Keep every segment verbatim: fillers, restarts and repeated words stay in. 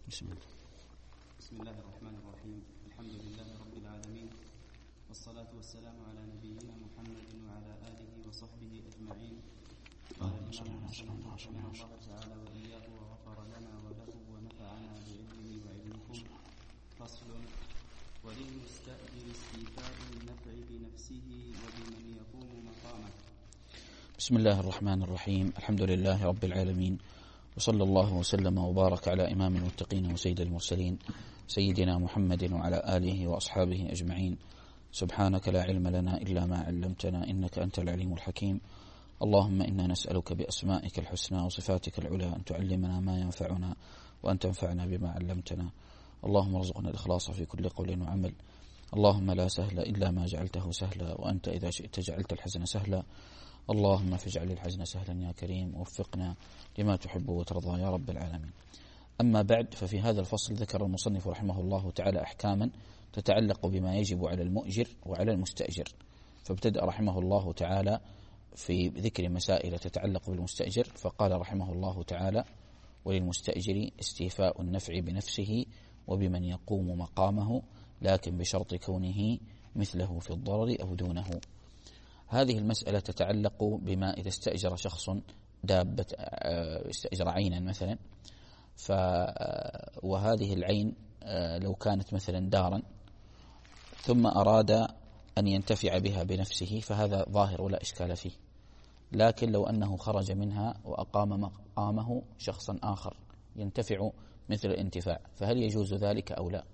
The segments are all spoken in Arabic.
بسم الله. بسم الله الرحمن الرحيم. الحمد لله رب العالمين، والصلاة والسلام على نبينا محمد وعلى آله وصحبه أجمعين. قال الإمام مسلم رحمه الله تعالى وإياه وغفر لنا وله ونفعنا بعلمه وعلمكم. فصل: وللمستأجر استيفاء النفع بنفسه وبمن يقوم مقامه. بسم الله الرحمن الرحيم. الحمد لله رب العالمين، وصلى الله وسلم وبارك على إمام المتقين وسيد المرسلين سيدنا محمد وعلى آله وأصحابه أجمعين. سبحانك لا علم لنا إلا ما علمتنا إنك أنت العليم الحكيم. اللهم إنا نسألك بأسمائك الحسنى وصفاتك العلى أن تعلمنا ما ينفعنا وأن تنفعنا بما علمتنا. اللهم ارزقنا الإخلاص في كل قول وعمل. اللهم لا سهل إلا ما جعلته سهلا، وأنت إذا شئت جعلت الحزن سهلا. اللهم فاجعل الحزن سهلا يا كريم، ووفقنا لما تحب وترضى يا رب العالمين. أما بعد، ففي هذا الفصل ذكر المصنف رحمه الله تعالى أحكاما تتعلق بما يجب على المؤجر وعلى المستأجر. فابتدأ رحمه الله تعالى في ذكر مسائل تتعلق بالمستأجر، فقال رحمه الله تعالى: وللمستأجر استيفاء النفع بنفسه وبمن يقوم مقامه، لكن بشرط كونه مثله في الضرر أو دونه. هذه المسألة تتعلق بما إذا استأجر شخص دابة، استأجر عينا مثلا، ف وهذه العين لو كانت مثلا دارا ثم أراد أن ينتفع بها بنفسه فهذا ظاهر ولا إشكال فيه. لكن لو أنه خرج منها وأقام مقامه شخصا آخر ينتفع مثل الانتفاع، فهل يجوز ذلك أو لا؟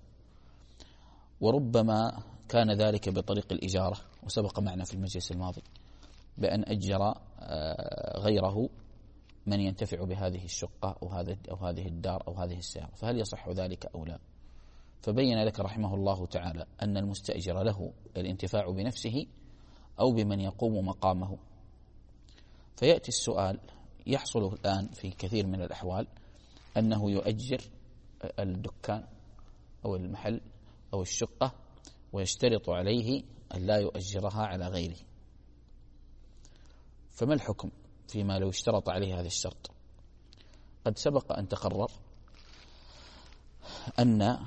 وربما كان ذلك بطريق الإجارة، وسبق معنا في المجلس الماضي بأن أجر غيره من ينتفع بهذه الشقة أو هذا أو هذه الدار أو هذه السيارة، فهل يصح ذلك أو لا؟ فبين لك رحمه الله تعالى أن المستأجر له الانتفاع بنفسه أو بمن يقوم مقامه. فيأتي السؤال: يحصل الآن في كثير من الأحوال أنه يؤجر الدكان أو المحل أو الشقة ويشترط عليه أن لا يؤجرها على غيره. فما الحكم فيما لو اشترط عليه هذا الشرط؟ قد سبق أن تقرر أن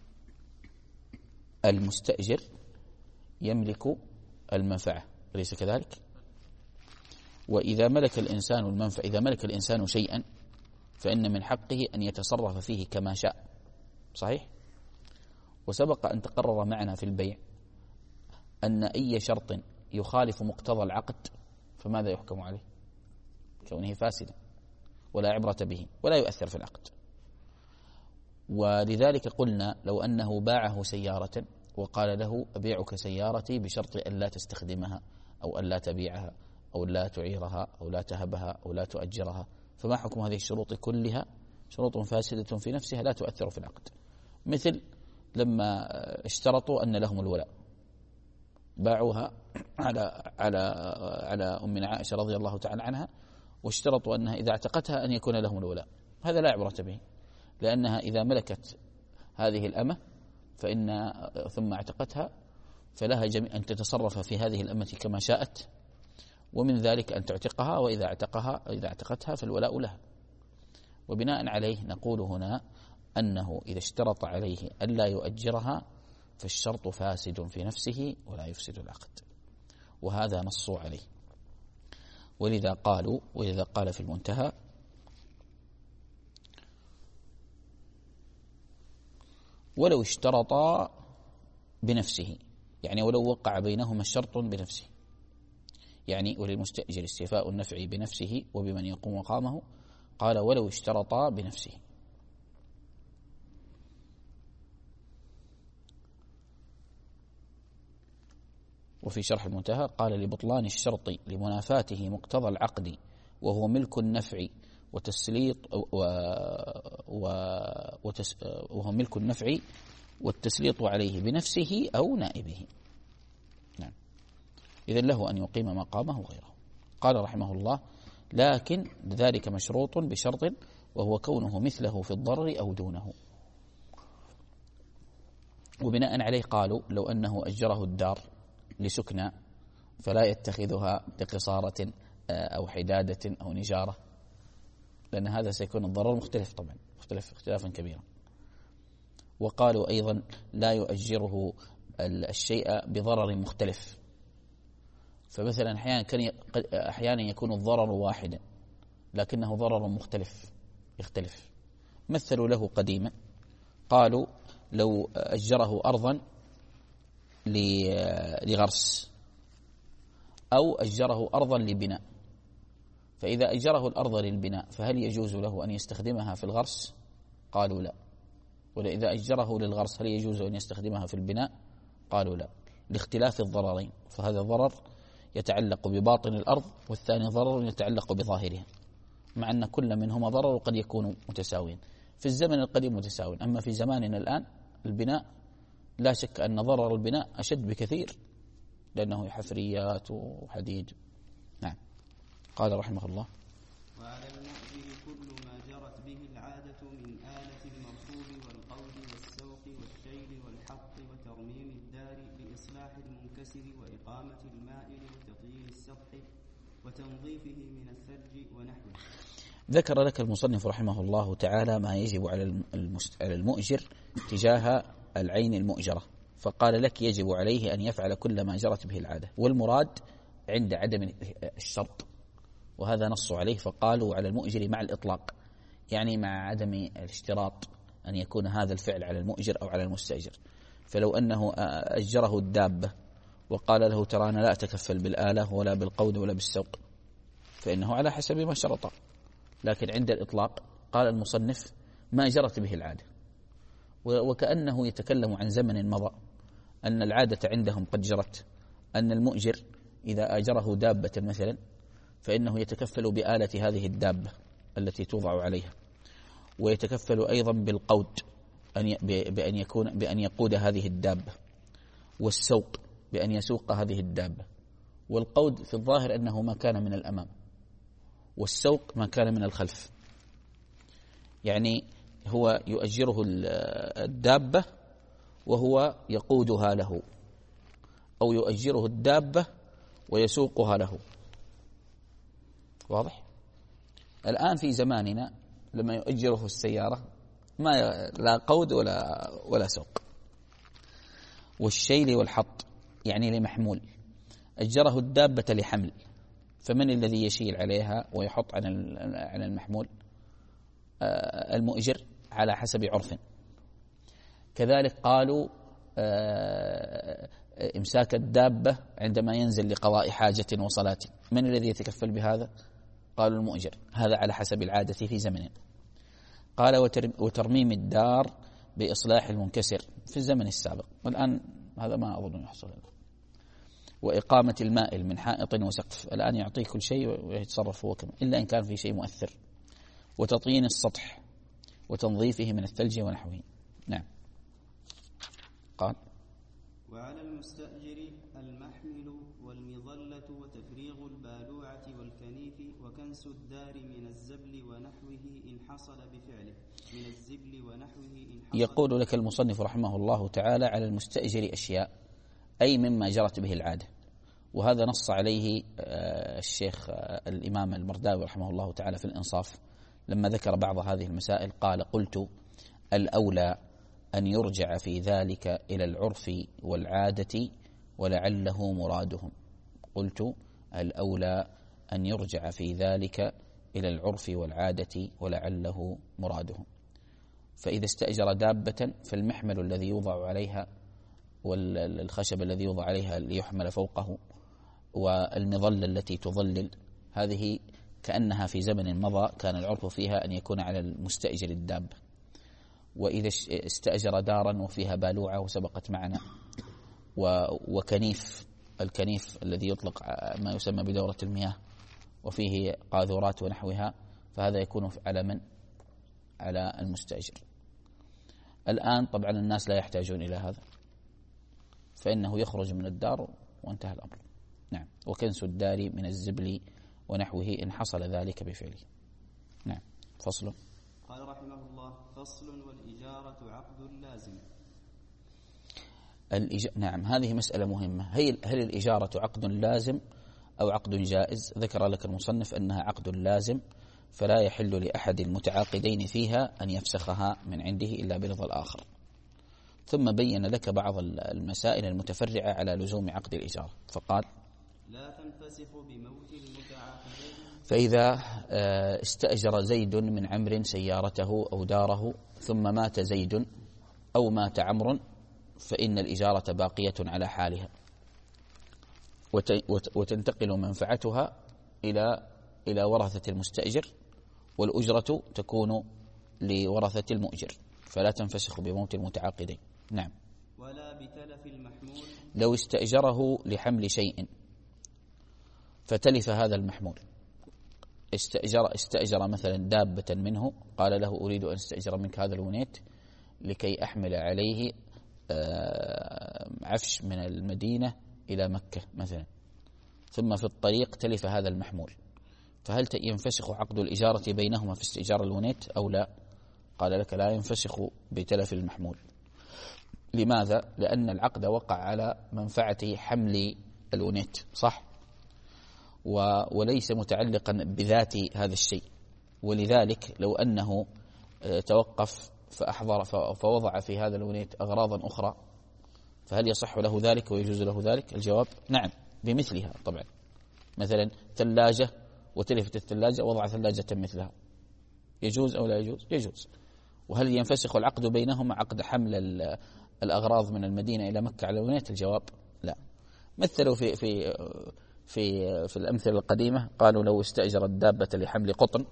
المستأجر يملك المنفعة، أليس كذلك؟ وإذا ملك الإنسان المنفعة، إذا ملك الإنسان شيئا فإن من حقه أن يتصرف فيه كما شاء، صحيح؟ وسبق أن تقرر معنا في البيع أن أي شرط يخالف مقتضى العقد فماذا يحكم عليه؟ كونه فاسدا ولا عبرة به ولا يؤثر في العقد. ولذلك قلنا لو أنه باعه سيارة وقال له: أبيعك سيارتي بشرط أن لا تستخدمها أو أن لا تبيعها أو لا تعيرها أو لا تهبها أو لا تؤجرها، فما حكم هذه الشروط كلها؟ شروط فاسدة في نفسها لا تؤثر في العقد. مثل لما اشترطوا أن لهم الولاء، باعوها على على على أمنا عائشة رضي الله تعالى عنها، واشترطوا أنها إذا اعتقتها أن يكون لهم الولاء. هذا لا عبرة به، لأنها إذا ملكت هذه الأمة فإن ثم اعتقتها فلها جميع أن تتصرف في هذه الأمة كما شاءت، ومن ذلك أن تعتقها، وإذا اعتقها إذا اعتقتها فالولاء لها. وبناء عليه نقول هنا أنه إذا اشترط عليه ألا يؤجرها فالشرط فاسد في نفسه ولا يفسد العقد، وهذا نصوا عليه. ولذا قالوا، ولذا قال في المنتهى: ولو اشترطا بنفسه، يعني ولو وقع بينهما الشرط بنفسه، يعني وللمستأجر استيفاء النفع بنفسه وبمن يقوم مقامه. قال: ولو اشترطا بنفسه. وفي شرح المنتهى قال: لبطلان الشرط لمنافاته مقتضى العقد وهو ملك النفع وتسليط و و وتس وهو ملك النفع والتسليط عليه بنفسه أو نائبه. نعم، إذن له أن يقيم مقامه غيره. قال رحمه الله: لكن ذلك مشروط بشرط وهو كونه مثله في الضرر أو دونه. وبناء عليه قالوا: لو أنه أجره الدار لسكنى فلا يتخذها لقصارة أو حدادة أو نجارة، لأن هذا سيكون الضرر مختلف، طبعا مختلف اختلافا كبيرا. وقالوا أيضا لا يؤجره الشيء بضرر مختلف. فمثلا أحيانا, كان أحيانا يكون الضرر واحدا لكنه ضرر مختلف يختلف. مثلوا له قديما قالوا لو أجره أرضا لغرس أو أجره أرضا لبناء، فإذا أجره الأرض للبناء فهل يجوز له أن يستخدمها في الغرس؟ قالوا لا. وإذا أجره للغرس هل يجوز أن يستخدمها في البناء؟ قالوا لا، لاختلاف الضررين. فهذا ضرر يتعلق بباطن الأرض والثاني ضرر يتعلق بظاهرها، مع أن كل منهما ضرر قد يكون متساويا. في الزمن القديم متساوي، أما في زماننا الآن البناء لا شك أن ضرر البناء أشد بكثير لأنه حفريات وحديد. نعم. قال رحمه الله: وعلى المؤجر كل ما جرت به العادة من آلة المركوب والقود والسوق والشيل والحط وترميم الدار لإصلاح المنكسر وإقامة المائل وتطيير السطح وتنظيفه من الثلج ونحوه. ذكر لك المصنف رحمه الله تعالى ما يجب على المؤجر تجاه العين المؤجرة، فقال لك يجب عليه أن يفعل كل ما جرت به العادة، والمراد عند عدم الشرط، وهذا نص عليه. فقالوا على المؤجر مع الإطلاق، يعني مع عدم الاشتراط أن يكون هذا الفعل على المؤجر أو على المستأجر. فلو أنه أجره الدابة وقال له ترى أنا لا أتكفل بالآلة ولا بالقود ولا بالسوق فإنه على حسب ما شرط. لكن عند الإطلاق قال المصنف ما جرت به العادة، وكأنه يتكلم عن زمن مضى أن العادة عندهم قد جرت، أن المؤجر إذا أجره دابة مثلا فإنه يتكفل بآلة هذه الدابة التي توضع عليها، ويتكفل أيضا بالقود بأن يكون بأن يقود هذه الدابة، والسوق بأن يسوق هذه الدابة. والقود في الظاهر أنه ما كان من الأمام، والسوق ما كان من الخلف، يعني هو يؤجره الدابة وهو يقودها له، أو يؤجره الدابة ويسوقها له. واضح؟ الآن في زماننا لما يؤجره السيارة ما لا قود ولا ولا سوق. والشيل والحط يعني لمحمول، أجره الدابة لحمل، فمن الذي يشيل عليها ويحط على المحمول؟ المؤجر على حسب عرف. كذلك قالوا إمساك الدابة عندما ينزل لقضاء حاجة وصلاة، من الذي يتكفل بهذا؟ قالوا المؤجر، هذا على حسب العادة في زمننا. قال وترميم الدار بإصلاح المنكسر في الزمن السابق، والآن هذا ما أظن يحصل. وإقامة المائل من حائط وسقف، الآن يعطيه كل شيء ويتصرف هو كما، إلا إن كان في شيء مؤثر. وتطيين السطح وتنظيفه من الثلج ونحوه. نعم. قال: وعلى المستأجر المحمل والمظلة وتفريغ البالوعة والكنيف وكنس الدار من الزبل ونحوه إن حصل بفعله من الزبل ونحوه إن حصل. يقول لك المصنف رحمه الله تعالى على المستأجر أشياء، أي مما جرت به العادة، وهذا نص عليه الشيخ الإمام المرداوي رحمه الله تعالى في الإنصاف لما ذكر بعض هذه المسائل. قال: قلت الأولى أن يرجع في ذلك إلى العرف والعادة ولعله مرادهم. قلت الأولى أن يرجع في ذلك إلى العرف والعادة ولعله مرادهم. فإذا استأجر دابة فالمحمل الذي يوضع عليها والخشب الذي يوضع عليها ليحمل فوقه والمظلة التي تظلل، هذه كأنها في زمن مضى كان العرف فيها أن يكون على المستأجر الدابة. وإذا استأجر دارا وفيها بالوعة وسبقت معنا وكنيف، الكنيف الذي يطلق ما يسمى بدورة المياه وفيه قاذورات ونحوها، فهذا يكون على من؟ على المستأجر. الآن طبعا الناس لا يحتاجون إلى هذا، فإنه يخرج من الدار وانتهى الأمر. نعم. وكنس الدار من الزبل ونحوه إن حصل ذلك بفعله. نعم. فصل. قال رحمه الله: فصل والإجارة عقد لازم. الإج... نعم، هذه مسألة مهمة. هل الإجارة عقد لازم أو عقد جائز؟ ذكر لك المصنف أنها عقد لازم، فلا يحل لأحد المتعاقدين فيها أن يفسخها من عنده إلا برضا الآخر. ثم بين لك بعض المسائل المتفرعة على لزوم عقد الإجارة، فقال لا تنفسخ بموت المتعاقدين. فإذا استأجر زيد من عمرو سيارته أو داره ثم مات زيد أو مات عمرو فإن الإجارة باقية على حالها وتنتقل منفعتها إلى إلى ورثة المستأجر، والأجرة تكون لورثة المؤجر، فلا تنفسخ بموت المتعاقدين. نعم. ولا بتلف المحمول. لو استأجره لحمل شيء فتلف هذا المحمول، استأجر استأجر مثلا دابة منه، قال له أريد أن استأجر منك هذا الونيت لكي أحمل عليه عفش من المدينة إلى مكة مثلا، ثم في الطريق تلف هذا المحمول، فهل ينفسخ عقد الإجارة بينهما في استئجار الونيت أو لا؟ قال لك لا ينفسخ بتلف المحمول. لماذا؟ لأن العقد وقع على منفعة حمل الونيت، صح؟ وليس متعلقا بذات هذا الشيء، ولذلك لو أنه توقف فأحضر فوضع في هذا الونيت أغراضا أخرى فهل يصح له ذلك ويجوز له ذلك؟ الجواب نعم بمثلها طبعا. مثلا ثلاجة وتلفت الثلاجة وضع ثلاجة مثلها، يجوز أو لا يجوز؟ يجوز. وهل ينفسخ العقد بينهما عقد حمل الأغراض من المدينة إلى مكة على الونيت؟ الجواب لا. مثلوا في في في في الأمثلة القديمة، قالوا لو استأجر الدابة لحمل قطن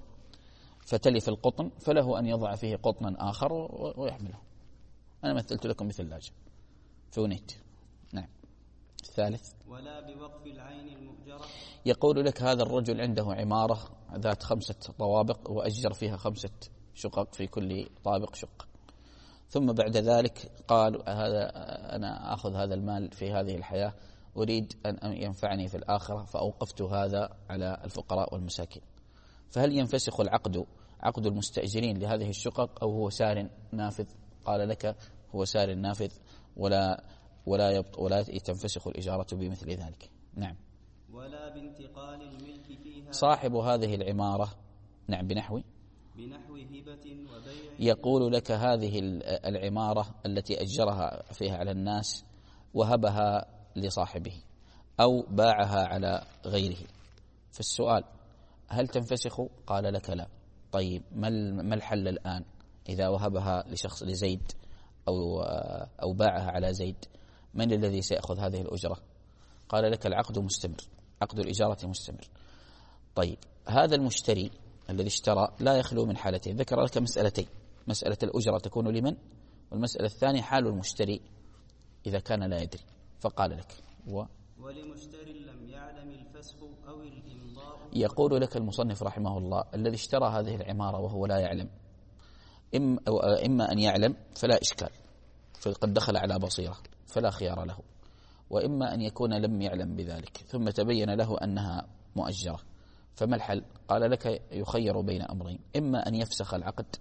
فتلف القطن فله أن يضع فيه قطنا آخر ويحمله. أنا مثلت لكم بثلاجة في ونيت. نعم. الثالث ولا بوقف العين المؤجرة. يقول لك هذا الرجل عنده عمارة ذات خمسة طوابق وأجر فيها خمسة شقق في كل طابق شقة، ثم بعد ذلك قال هذا أنا أخذ هذا المال في هذه الحياة أريد أن ينفعني في الآخرة فأوقفت هذا على الفقراء والمساكين، فهل ينفسخ العقد عقد المستأجرين لهذه الشقق أو هو سار نافذ؟ قال لك هو سار نافذ ولا ولا يبط ولا تنفسخ الإجارة بمثل ذلك. نعم. ولا بانتقال الملك فيها. صاحب هذه العمارة نعم بنحو بنحو هبة وبيع. يقول لك هذه العمارة التي أجرها فيها على الناس وهبها لصاحبه أو باعها على غيره، فالسؤال هل تنفسخ؟ قال لك لا. طيب ما الحل الآن إذا وهبها لشخص لزيد أو أو باعها على زيد؟ من الذي سيأخذ هذه الأجرة؟ قال لك العقد مستمر، عقد الإجارة مستمر. طيب هذا المشتري الذي اشترى لا يخلو من حالتين، ذكر لك مسألتين، مسألة الأجرة تكون لمن، والمسألة الثانية حال المشتري إذا كان لا يدري، فقال لك و ولمشتري لم يعلم الفسخ أو الإمضاء. يقول لك المصنف رحمه الله الذي اشترى هذه العمارة وهو لا يعلم، إما, أو إما أن يعلم فلا إشكال فقد دخل على بصيرة فلا خيار له، وإما أن يكون لم يعلم بذلك ثم تبين له أنها مؤجرة، فما الحل؟ قال لك يخير بين أمرين، إما أن يفسخ العقد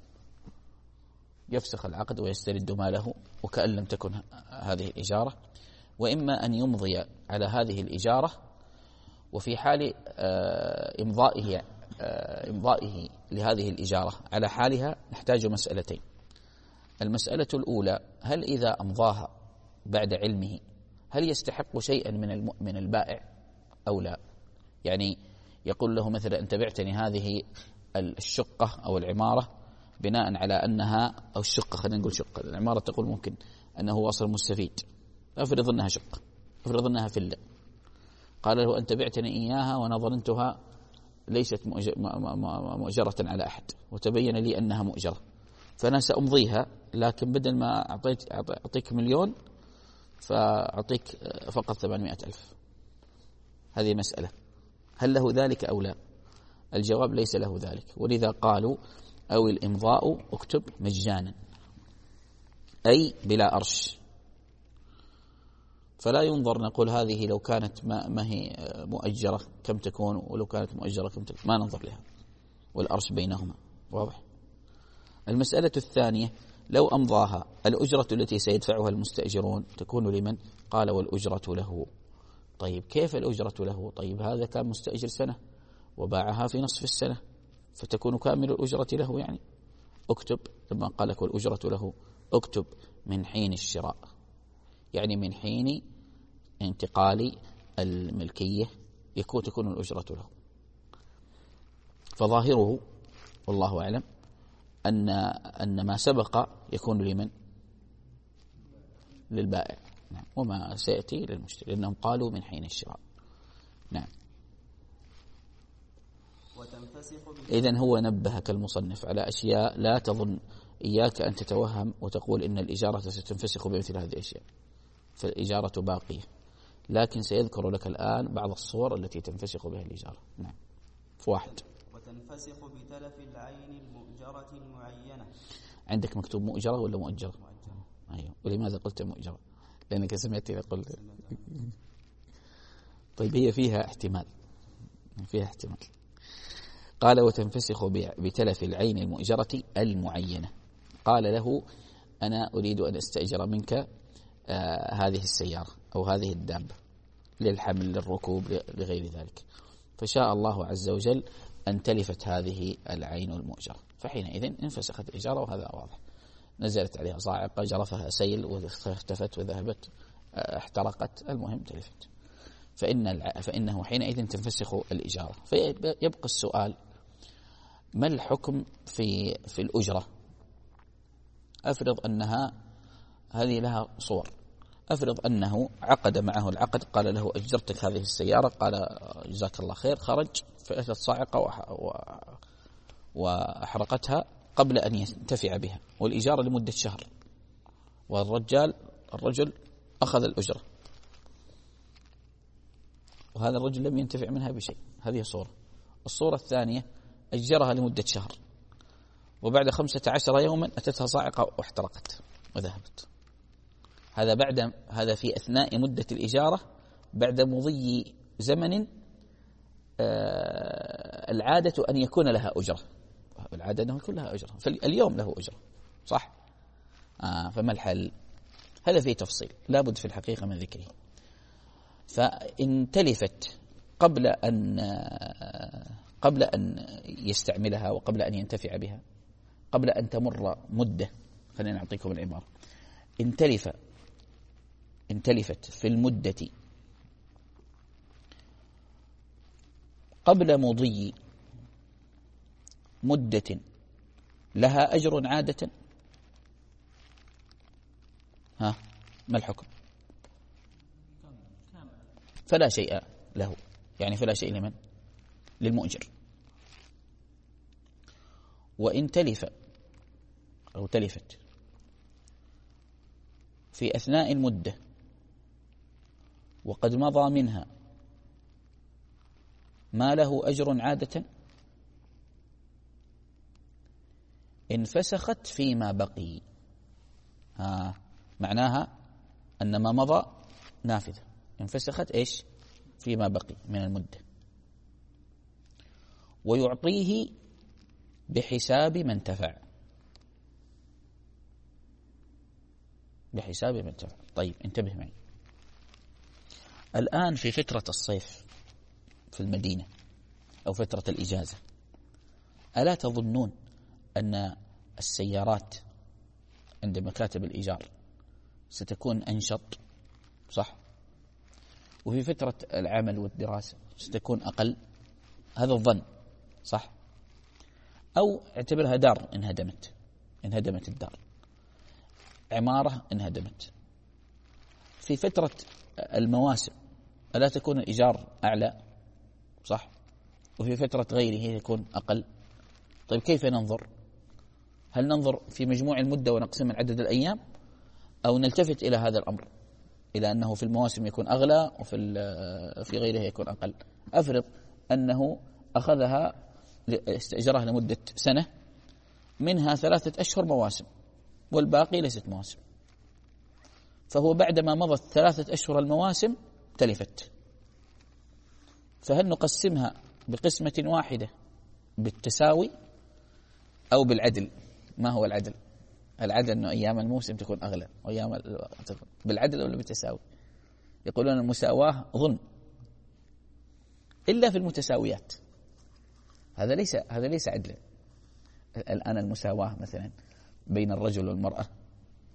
يفسخ العقد ويسترد ماله وكأن لم تكن هذه الإجارة، وإما أن يمضي على هذه الإجارة، وفي حال إمضائه إمضائه لهذه الإجارة على حالها نحتاج مسألتين. المسألة الأولى هل إذا أمضاها بعد علمه هل يستحق شيئا من المؤمن البائع أو لا؟ يعني يقول له مثلا أنت بعتني هذه الشقة أو العمارة بناء على أنها أو الشقة، خلينا نقول شقة، العمارة تقول ممكن أنه وصل مستفيد، أفرض أنها شقة، أفرض أنها فيلا، قال له أنت بعتني إياها وأنا ظننتها ليست مؤجرة على أحد وتبين لي أنها مؤجرة، فأنا سأمضيها لكن بدل ما أعطيت أعطيك مليون فأعطيك فقط ثمانمائة ألف. هذه مسألة، هل له ذلك أو لا؟ الجواب ليس له ذلك، ولذا قالوا أو الإمضاء اكتب مجانا أي بلا أرش، فلا ينظر نقول هذه لو كانت ما, ما هي مؤجرة كم تكون ولو كانت مؤجرة كم تكون، ما ننظر لها، والأرش بينهما واضح. المسألة الثانية لو أمضاها الأجرة التي سيدفعها المستأجرون تكون لمن؟ قال والأجرة له. طيب كيف الأجرة له؟ طيب هذا كان مستأجر سنة وباعها في نصف السنة فتكون كامل الأجرة له، يعني اكتب لما قال لك والأجرة له اكتب من حين الشراء، يعني من حين انتقال الملكية يكون تكون الأجرة له. فظاهره والله أعلم أن أن ما سبق يكون لمن؟ للبائع، نعم، وما سيأتي للمشتري، لأنهم قالوا من حين الشراء. نعم. إذن هو نبهك المصنف على أشياء لا تظن، إياك أن تتوهم وتقول إن الإجارة ستنفسخ بمثل هذه الأشياء، فالإجارة باقية، لكن سيذكر لك الآن بعض الصور التي تنفسخ بها الإجارة. نعم. فواحد. وتنفسخ بتلف العين المؤجرة المعينة. عندك مكتوب مؤجرة ولا مؤجرة؟ مؤجرة. أيوه. ولماذا قلت مؤجرة؟ لأنك سمعت إذا قلت. طيب هي فيها احتمال، فيها احتمال. قال وتنفسخ بتلف العين المؤجرة المعينة. قال له أنا أريد أن أستأجر منك آه هذه السيارة أو هذه الدابة للحمل للركوب لغير ذلك، فشاء الله عز وجل أن تلفت هذه العين المؤجرة، فحينئذ انفسخت الإجارة، وهذا واضح. نزلت عليها صاعقة، جرفها سيل واختفت وذهبت، احترقت، المهم تلفت، فإن فإنه حينئذ تنفسخ الإجارة. فيبقى السؤال: ما الحكم في في الأجرة؟ أفرض أنها هذه لها صور. أفرض أنه عقد معه العقد، قال له أجرتك هذه السيارة، قال جزاك الله خير، خرج فأتت صاعقة وأحرقتها قبل أن ينتفع بها، والإجارة لمدة شهر، والرجال الرجل أخذ الأجرة، وهذا الرجل لم ينتفع منها بشيء. هذه صورة. الصورة الثانية: أجرها لمدة شهر، وبعد خمسة عشر يوما أتتها صاعقة واحترقت وذهبت. هذا بعد هذا في أثناء مدة الإجارة، بعد مضي زمن آه العادة أن يكون لها أجرة، العادة أنه يكون لها أجرة، فاليوم له أجرة، صح؟ آه فما الحل؟ هذا فيه تفصيل لا بد في الحقيقة من ذكره. فإن تلفت قبل أن قبل أن يستعملها وقبل أن ينتفع بها، قبل أن تمر مدة، خلينا نعطيكم العبارة: إن تلف إن تلفت في المدة قبل مضي مدة لها أجر عادة، ها ما الحكم؟ فلا شيء له، يعني فلا شيء لمن؟ للمؤجر. وإن تلف أو تلفت في أثناء المدة وقد مضى منها ما له أجر عادة، انفسخت فيما بقي. ها معناها أن ما مضى نافذة، انفسخت إيش؟ فيما بقي من المدة. ويعطيه بحساب من انتفع، بحساب من انتفع. طيب انتبه معي، الآن في فترة الصيف في المدينة أو فترة الإجازة، ألا تظنون أن السيارات عند مكاتب الإيجار ستكون أنشط؟ صح؟ وفي فترة العمل والدراسة ستكون أقل، هذا الظن، صح؟ أو اعتبرها دار انهدمت، انهدمت الدار، عمارة انهدمت. في فترة المواسم ألا تكون الإيجار أعلى؟ صح؟ وفي فترة غيره يكون أقل. طيب كيف ننظر؟ هل ننظر في مجموع المدة ونقسم من عدد الأيام، أو نلتفت إلى هذا الأمر، إلى أنه في المواسم يكون أغلى وفي في غيرها يكون أقل؟ أفرض أنه أخذها استأجرها لمدة سنة، منها ثلاثة أشهر مواسم والباقي ليست مواسم، فهو بعدما مضت ثلاثة أشهر المواسم تلفت، فهل نقسمها بقسمة واحدة بالتساوي أو بالعدل؟ ما هو العدل؟ العدل أنه أيام الموسم تكون أغلى وأيام بالعدل ولا بالتساوي؟ يقولون المساواة ظن إلا في المتساويات، هذا ليس هذا ليس عدلا. الآن المساواة مثلا بين الرجل والمرأة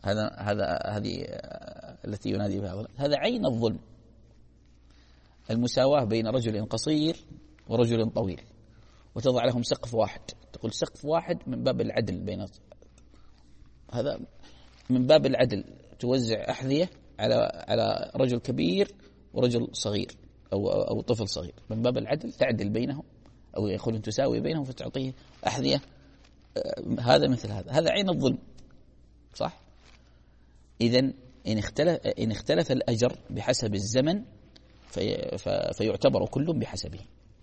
هذا هذا هذه التي ينادي بها، هذا عين الظلم. المساواة بين رجل قصير ورجل طويل، وتضع لهم سقف واحد، تقول سقف واحد من باب العدل بين، هذا من باب العدل، توزع أحذية على على رجل كبير ورجل صغير أو أو طفل صغير، من باب العدل تعدل بينهم، أو يقولون تساوي بينهم فتعطيه أحذية. هذا مثل هذا، هذا عين الظلم، صح؟ إذن إن اختلف إن اختلف الأجر بحسب الزمن في فيعتبر كل بحسبه.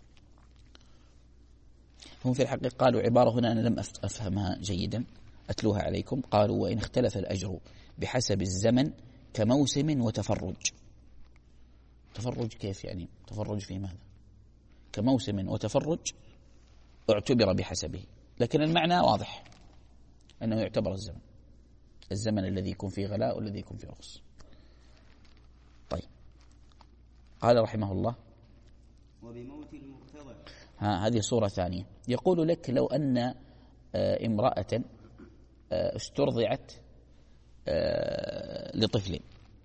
هم في الحقيقة قالوا عبارة هنا أنا لم أفهمها جيدا، أتلوها عليكم. قالوا وإن اختلف الأجر بحسب الزمن كموسم وتفرج. تفرج كيف يعني؟ تفرج في ماذا؟ كموسم وتفرج اعتبر بحسبه، لكن المعنى واضح أنه يعتبر الزمن، الزمن الذي يكون فيه غلاء والذي يكون فيه رخص. طيب، قال رحمه الله وبموت المرتضع. ها هذه صورة ثانية. يقول لك لو أن امرأة استرضعت لطفل،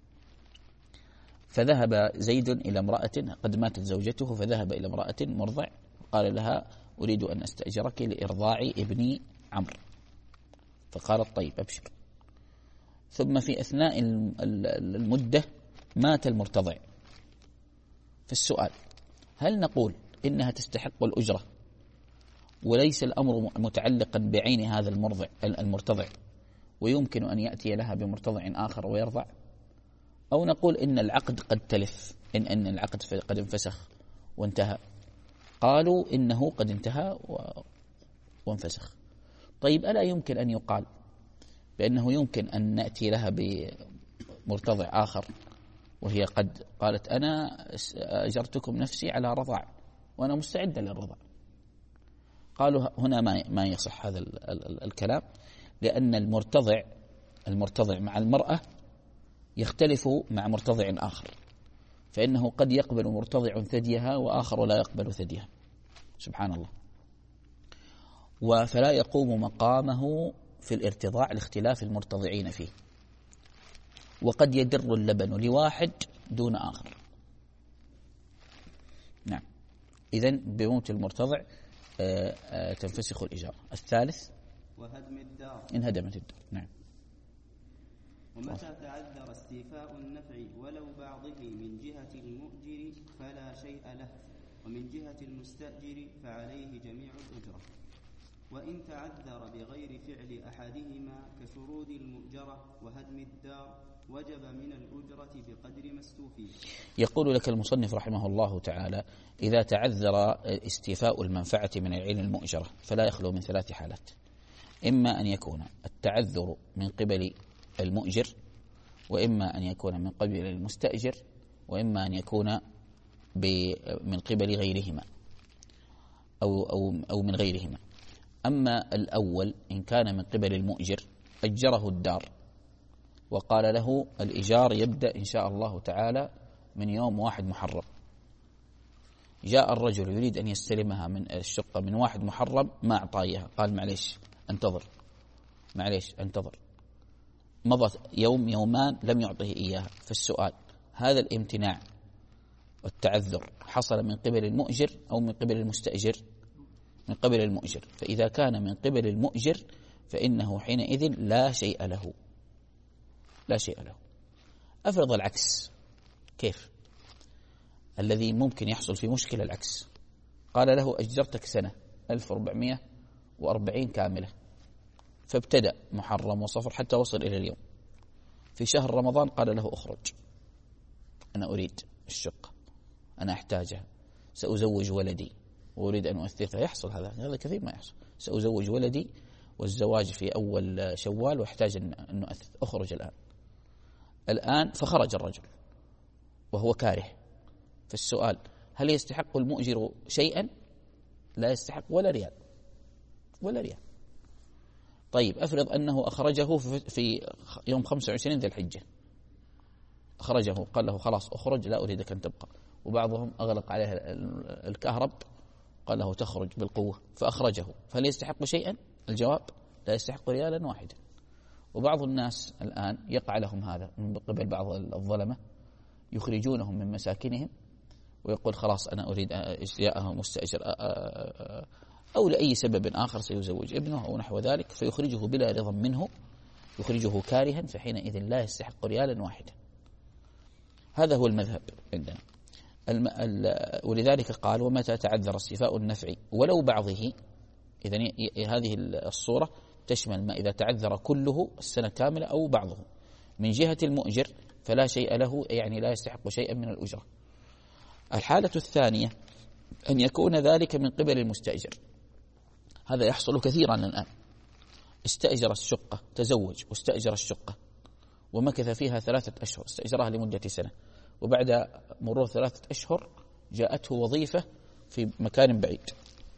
فذهب زيد إلى امرأة قد ماتت زوجته، فذهب إلى امرأة مرضع قال لها أريد أن أستأجرك لإرضاع ابني عمرو، فقالت طيب أبشر. ثم في أثناء المدة مات المرتضع، فالسؤال هل نقول إنها تستحق الأجرة وليس الأمر متعلقا بعين هذا المرضع المرتضع، ويمكن أن يأتي لها بمرتضع آخر ويرضع، أو نقول إن العقد قد تلف، إن أن العقد قد انفسخ وانتهى؟ قالوا إنه قد انتهى وانفسخ. طيب ألا يمكن أن يقال بأنه يمكن أن نأتي لها بمرتضع آخر وهي قد قالت أنا أجرتكم نفسي على رضاع وأنا مستعدة للرضاع؟ قالوا هنا ما ما يصح هذا ال ال الكلام، لأن المرتضع المرتضع مع المرأة يختلف مع مرتضع آخر، فإنه قد يقبل مرتضع ثديها وآخر لا يقبل ثديها، سبحان الله. فلا يقوم مقامه في الارتضاع لاختلاف المرتضعين فيه، وقد يدر اللبن لواحد دون آخر. نعم، إذن بموت المرتضع آآ آآ تنفسخ الإجارة. الثالث وهدم الدار إن هدمت الدار. نعم. ومتى تعذر استيفاء النفع ولو بعضه من جهة المؤجر فلا شيء له، ومن جهة المستأجر فعليه جميع الأجرة. وإن تعذر بغير فعل أحدهما كشرود المؤجرة وهدم الدار وجب من الأجرة بقدر ما استوفي. يقول لك المصنف رحمه الله تعالى إذا تعذر استيفاء المنفعة من العين المؤجرة فلا يخلو من ثلاث حالات: إما أن يكون التعذر من قبل المؤجر، وإما أن يكون من قبل المستأجر، وإما أن يكون من قبل غيرهما أو, أو, أو من غيرهما. أما الأول إن كان من قبل المؤجر أجره الدار وقال له الإيجار يبدأ إن شاء الله تعالى من يوم واحد محرم، جاء الرجل يريد أن يستلمها من الشقة من واحد محرم ما أعطاها، قال معليش انتظر معليش انتظر مضى يوم يومان لم يعطه إياها. فالسؤال هذا الامتناع والتعذر حصل من قبل المؤجر أو من قبل المستأجر؟ من قبل المؤجر. فإذا كان من قبل المؤجر فإنه حينئذ لا شيء له، لا شيء له. أفرض العكس، كيف؟ الذي ممكن يحصل في مشكلة العكس، قال له أجرتك سنة ألف وأربعمائة وأربعين كاملة، فابتدأ محرم وصفر حتى وصل إلى اليوم، في شهر رمضان قال له أخرج، أنا أريد الشقة، أنا أحتاجها، سأزوج ولدي وأريد أن أؤثرها. يحصل هذا، هذا كثير ما يحصل، سأزوج ولدي والزواج في أول شوال واحتاج أن نؤثر، أخرج الآن. الآن فخرج الرجل وهو كاره. فالسؤال هل يستحق المؤجر شيئا؟ لا يستحق ولا ريال ولا ريال. طيب أفرض أنه أخرجه في يوم خمسة وعشرين ذي الحجة، أخرجه قال له خلاص أخرج لا أريدك أن تبقى، وبعضهم أغلق عليه الكهرب قال له تخرج بالقوة فأخرجه، فهل يستحق شيئا؟ الجواب لا يستحق ريالا واحدا. وبعض الناس الآن يقع لهم هذا من قبل بعض الظلمة، يخرجونهم من مساكنهم ويقول خلاص أنا أريد إجزاءه مستأجر أو لأي سبب آخر سيزوج ابنه أو نحو ذلك، فيخرجه بلا رضا منه، يخرجه كارها، فحينئذ لا يستحق ريالا واحدا. هذا هو المذهب عندنا. ولذلك قال ومتى تعذر استيفاء النفع ولو بعضه، إذن هذه الصورة تشمل ما إذا تعذر كله السنة كاملة أو بعضه. من جهة المؤجر فلا شيء له، يعني لا يستحق شيئا من الأجرة. الحالة الثانية أن يكون ذلك من قبل المستأجر. هذا يحصل كثيرا الآن. استأجر الشقة، تزوج واستأجر الشقة ومكث فيها ثلاثة أشهر، استأجرها لمدة سنة، وبعد مرور ثلاثة أشهر جاءته وظيفة في مكان بعيد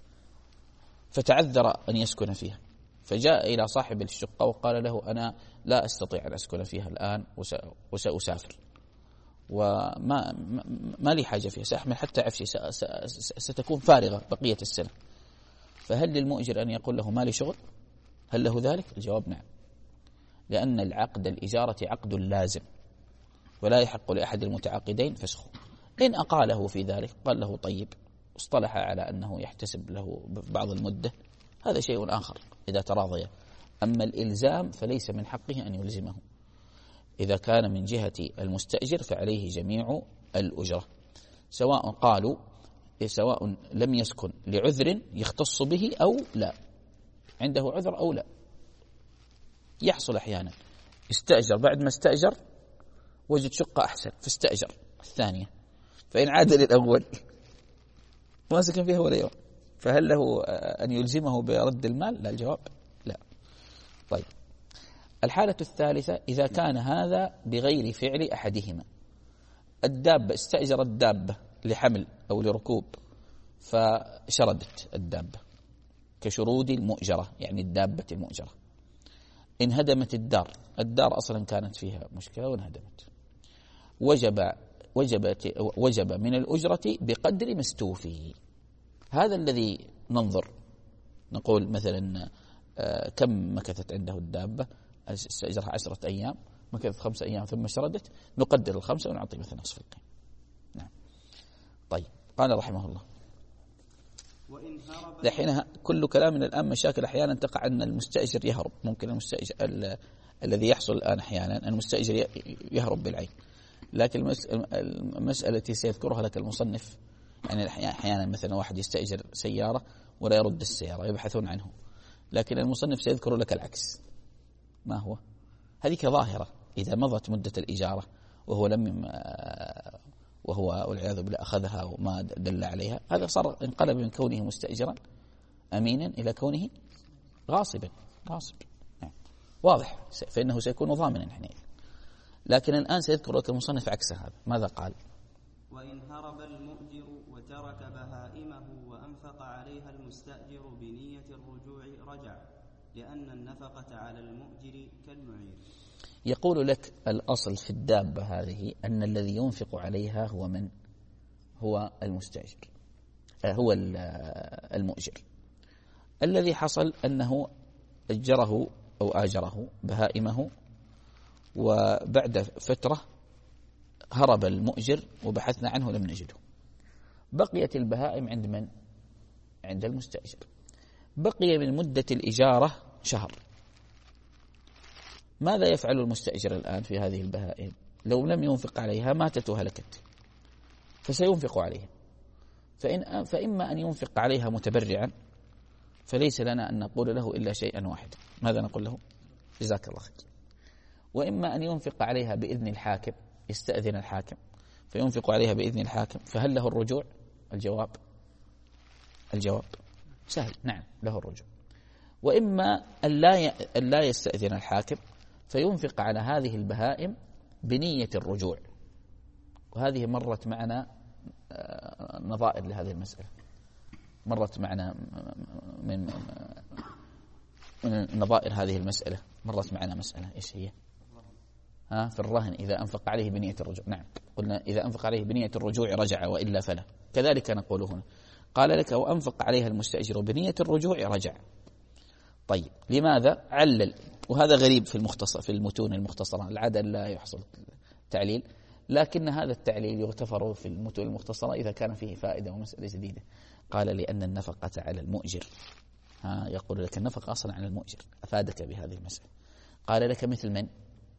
فتعذر أن يسكن فيها، فجاء إلى صاحب الشقة وقال له أنا لا أستطيع أن أسكن فيها الآن وسأسافر وما ما لي حاجة فيها، سأحمل حتى عفشي، ستكون فارغة بقية السنة. فهل للمؤجر أن يقول له ما لي شغل؟ هل له ذلك؟ الجواب نعم، لأن العقد الإجارة عقد لازم ولا يحق لأحد المتعاقدين فسخه. إن أقاله في ذلك قال له طيب، اصطلح على أنه يحتسب له بعض المدة، هذا شيء آخر إذا تراضيا. أما الإلزام فليس من حقه أن يلزمه. إذا كان من جهة المستأجر فعليه جميع الأجرة، سواء قالوا سواء لم يسكن لعذر يختص به أو لا، عنده عذر أو لا. يحصل أحيانا استأجر، بعد ما استأجر وجد شقة أحسن فاستأجر الثانية، فإن عاد للأول ما سكن فيها ولا يوم، فهل له أن يلزمه برد المال؟ لا، الجواب لا. طيب، الحالة الثالثة إذا كان هذا بغير فعل أحدهما. الدابة، استأجر الدابة لحمل أو لركوب فشردت الدابة كشرود المؤجرة، يعني الدابة المؤجرة. انهدمت الدار، الدار أصلا كانت فيها مشكلة وانهدمت، وجب وجبت وجب من الأجرة بقدر ما استوفي. هذا الذي ننظر، نقول مثلا كم مكثت عنده الدابة، استأجرها عشرة أيام، مكثت خمسة أيام ثم شردت، نقدر الخمسة ونعطي مثلا نصف القيمة. نعم. طيب، قال رحمه الله دحين كل كلامنا الآن مشاكل أحيانا تقع أن المستأجر يهرب. ممكن المستأجر الذي يحصل الآن أحيانا المستأجر يهرب بالعين، لكن المسألة التي سيذكرها لك المصنف، يعني أحيانا مثلا واحد يستأجر سيارة ولا يرد السيارة، يبحثون عنه، لكن المصنف سيذكر لك العكس. ما هو؟ هذه كظاهرة إذا مضت مدة الإجارة وهو لم وهو والعياذ بالله أخذها وما دل عليها، هذا صار انقلب من كونه مستأجرا أمينا إلى كونه غاصبا غاصب. يعني واضح، فإنه سيكون ضامنا حينئذ. لكن الآن سيذكر لك المصنف عكس هذا. ماذا قال؟ وإن هرب المؤجر وترك بهائمه وأنفق عليها المستأجر بنية الرجوع رجع، لأن النفقة على المؤجر كالمعير. يقول لك الأصل في الدابة هذه أن الذي ينفق عليها هو من؟ هو المستأجر، هو المؤجر. الذي حصل أنه أجره أو آجره بهائمه، وبعد فترة هرب المؤجر وبحثنا عنه لم نجده. بقيت البهائم عند من؟ عند المستأجر. بقي من مدة الإجارة شهر. ماذا يفعل المستأجر الآن في هذه البهائم؟ لو لم ينفق عليها ماتت وهلكت، فسينفق عليها. فإن فإما أن ينفق عليها متبرعا، فليس لنا أن نقول له إلا شيئا واحدا. ماذا نقول له؟ جزاك الله خير. وإما أن ينفق عليها بإذن الحاكم، يستأذن الحاكم فينفق عليها بإذن الحاكم، فهل له الرجوع؟ الجواب الجواب سهل، نعم له الرجوع. وإما أن لا يستأذن الحاكم فينفق على هذه البهائم بنية الرجوع. وهذه مرت معنا نظائر لهذه المسألة، مرت معنا من من نظائر هذه المسألة، مرت معنا مسألة إيش هي؟ ها في الرهن إذا أنفق عليه بنية الرجوع. نعم، قلنا إذا أنفق عليه بنية الرجوع رجع وإلا فلا. كذلك نقول هنا، قال لك وأنفق عليها المستأجر بنية الرجوع رجع. طيب، لماذا؟ علل وهذا غريب في المختصر في المتون المختصرة، العادة لا يحصل تعليل، لكن هذا التعليل يغتفر في المتون المختصرة إذا كان فيه فائدة ومسألة جديدة. قال لأن النفقة على المؤجر، ها يقول لك النفقة أصلا على المؤجر، أفادك بهذه المسألة. قال لك مثل من؟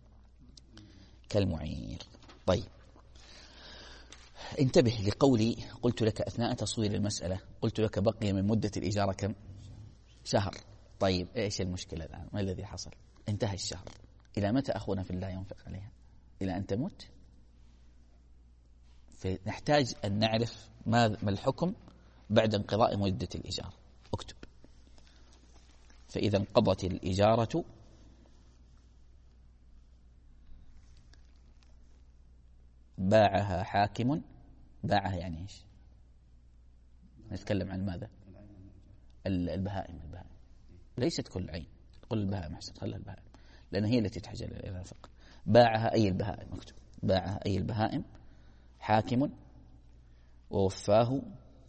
كالمعير. طيب انتبه لقولي، قلت لك أثناء تصوير المسألة، قلت لك بقي من مدة الإجارة كم؟ شهر. طيب إيش المشكلة الآن؟ ما الذي حصل؟ انتهى الشهر، إلى متى أخونا في الله ينفق عليها؟ إلى أن تموت. فنحتاج أن نعرف ما الحكم بعد انقضاء مدة الإجارة. اكتب: فإذا انقضت الإجارة باعها حاكم. باعها يعني إيش؟ نتكلم عن ماذا؟ البهائم. البهائم ليست كل عين، قل البهائم أحسن، خلها البهائم لأن هي التي تحتاج إلى النفقة. باعها أي البهائم، اكتب: باعها أي البهائم حاكم ووفاه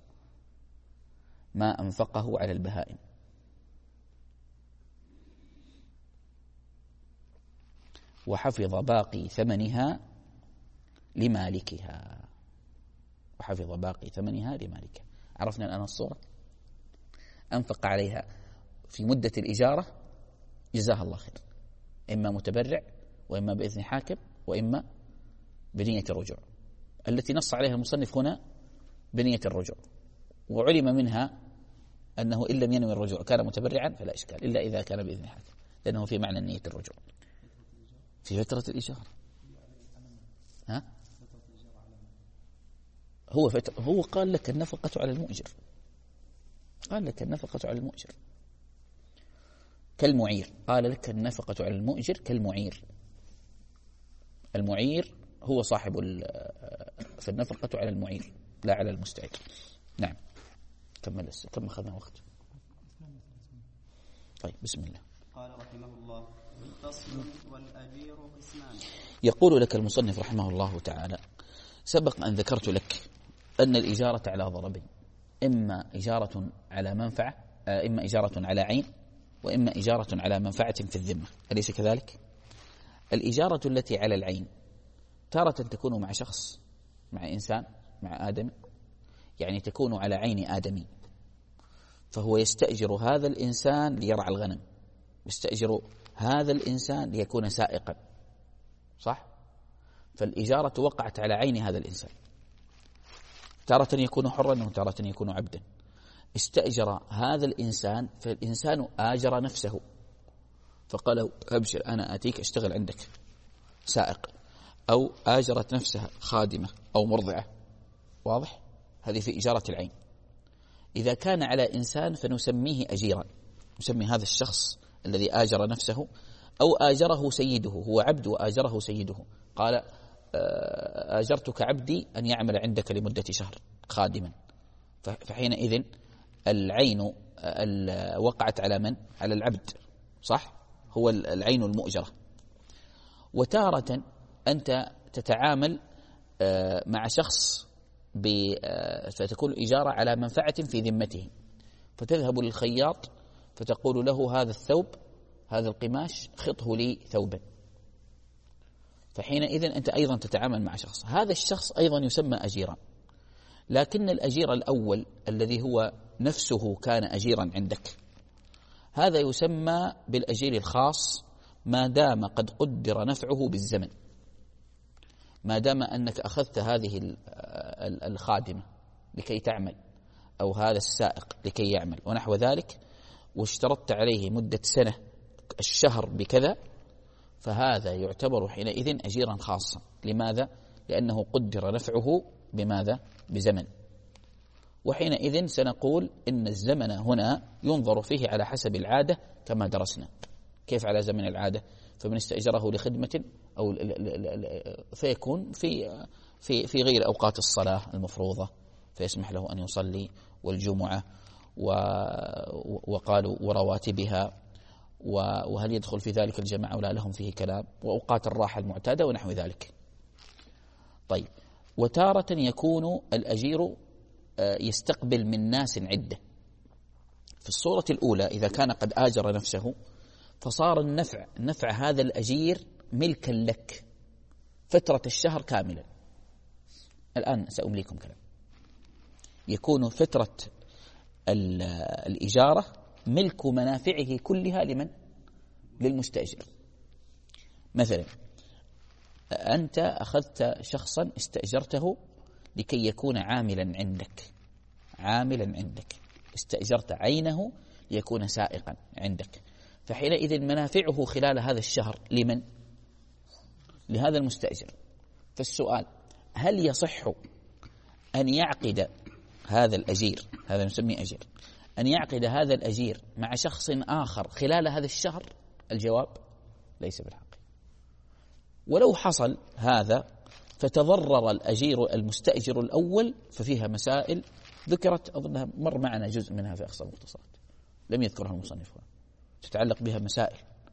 ما أنفقه على البهائم، وحفظ باقي ثمنها لمالكها. وحفظ باقي ثمنها لمالكها. عرفنا الآن الصورة. أنفق عليها في مدة الإجارة، جزاها الله خير، إما متبرع وإما بإذن حاكم وإما بنية الرجوع، التي نص عليها المصنف هنا بنية الرجوع. وعلم منها أنه إن لم ينوي الرجوع كان متبرعا فلا إشكال، إلا إذا كان بإذن حاكم، لأنه في معنى نية الرجوع في فترة الإجارة. ها؟ هو فترة، هو قال لك النفقة على المؤجر، قال لك النفقة على المؤجر كالمعير. قال لك النفقة على المؤجر كالمعير. المعير هو صاحب فالنفقة على المعير لا على المستعير. نعم كمل كم أخذنا وقت. طيب بسم الله. قال رحمه الله: فصل والأجير قسمان. يقول لك المصنف رحمه الله تعالى: سبق أن ذكرت لك أن الإجارة على ضربين، إما إجارة على منفعة، إما إجارة على عين، وإما إجارة على منفعة في الذمة، أليس كذلك؟ الإجارة التي على العين تارة تكون مع شخص، مع إنسان، مع آدمي، يعني تكون على عين آدمي، فهو يستأجر هذا الإنسان ليرعى الغنم، يستأجر هذا الإنسان ليكون سائقا، صح؟ فالإجارة وقعت على عين هذا الإنسان، تارة يكون حرا وتارة يكون عبدا. استأجر هذا الإنسان، فالإنسان آجر نفسه فقال له: أبشر أنا آتيك أشتغل عندك سائق، أو آجرت نفسها خادمة أو مرضعة، واضح؟ هذه في إجارة العين. إذا كان على إنسان فنسميه أجيرا، نسمي هذا الشخص الذي آجر نفسه أو آجره سيده، هو عبد وآجره سيده، قال: آجرتك عبدي أن يعمل عندك لمدة شهر خادما، فحينئذ العين وقعت على من؟ على العبد، صح؟ هو العين المؤجرة. وتارة أنت تتعامل مع شخص فتكون الإجارة على منفعة في ذمته، فتذهب للخياط فتقول له: هذا الثوب، هذا القماش، خطه لي ثوبا، فحينئذ أنت أيضا تتعامل مع شخص، هذا الشخص أيضا يسمى أجيرا. لكن الأجير الأول الذي هو نفسه كان أجيرا عندك، هذا يسمى بالأجير الخاص ما دام قد قدر نفعه بالزمن، ما دام أنك أخذت هذه الخادمة لكي تعمل، أو هذا السائق لكي يعمل ونحو ذلك، واشترطت عليه مدة سنة، الشهر بكذا، فهذا يعتبر حينئذ أجيرا خاصا. لماذا؟ لأنه قدر نفعه بماذا؟ بزمن. وحينئذ سنقول إن الزمن هنا ينظر فيه على حسب العادة كما درسنا. كيف على زمن العادة؟ فمن استأجره لخدمة أو فيكون في في في غير أوقات الصلاة المفروضة، فيسمح له أن يصلي، والجمعة وقالوا ورواتبها، وهل يدخل في ذلك الجماعة ولا لهم فيه كلام، وأوقات الراحة المعتادة ونحو ذلك. طيب، وتارة يكون الأجير يستقبل من ناس عدة. في الصورة الأولى إذا كان قد آجر نفسه فصار النفع نفع هذا الأجير ملكا لك فترة الشهر كاملا. الآن سأمليكم كلام. يكون فترة الإجارة ملك منافعه كلها لمن؟ للمستأجر. مثلا أنت أخذت شخصا استأجرته لكي يكون عاملا عندك، عاملا عندك استأجرت عينه ليكون سائقا عندك، فحينئذ منافعه خلال هذا الشهر لمن؟ لهذا المستأجر. فالسؤال: هل يصح أن يعقد هذا الأجير، هذا نسميه أجير، أن يعقد هذا الأجير مع شخص آخر خلال هذا الشهر؟ الجواب: ليس بالحق. ولو حصل هذا فتضرر الأجير المستأجر الأول ففيها مسائل ذكرت، أظنها مر معنا جزء منها في أقصى المختصرات، لم يذكرها المصنف، تتعلق بها مسائل.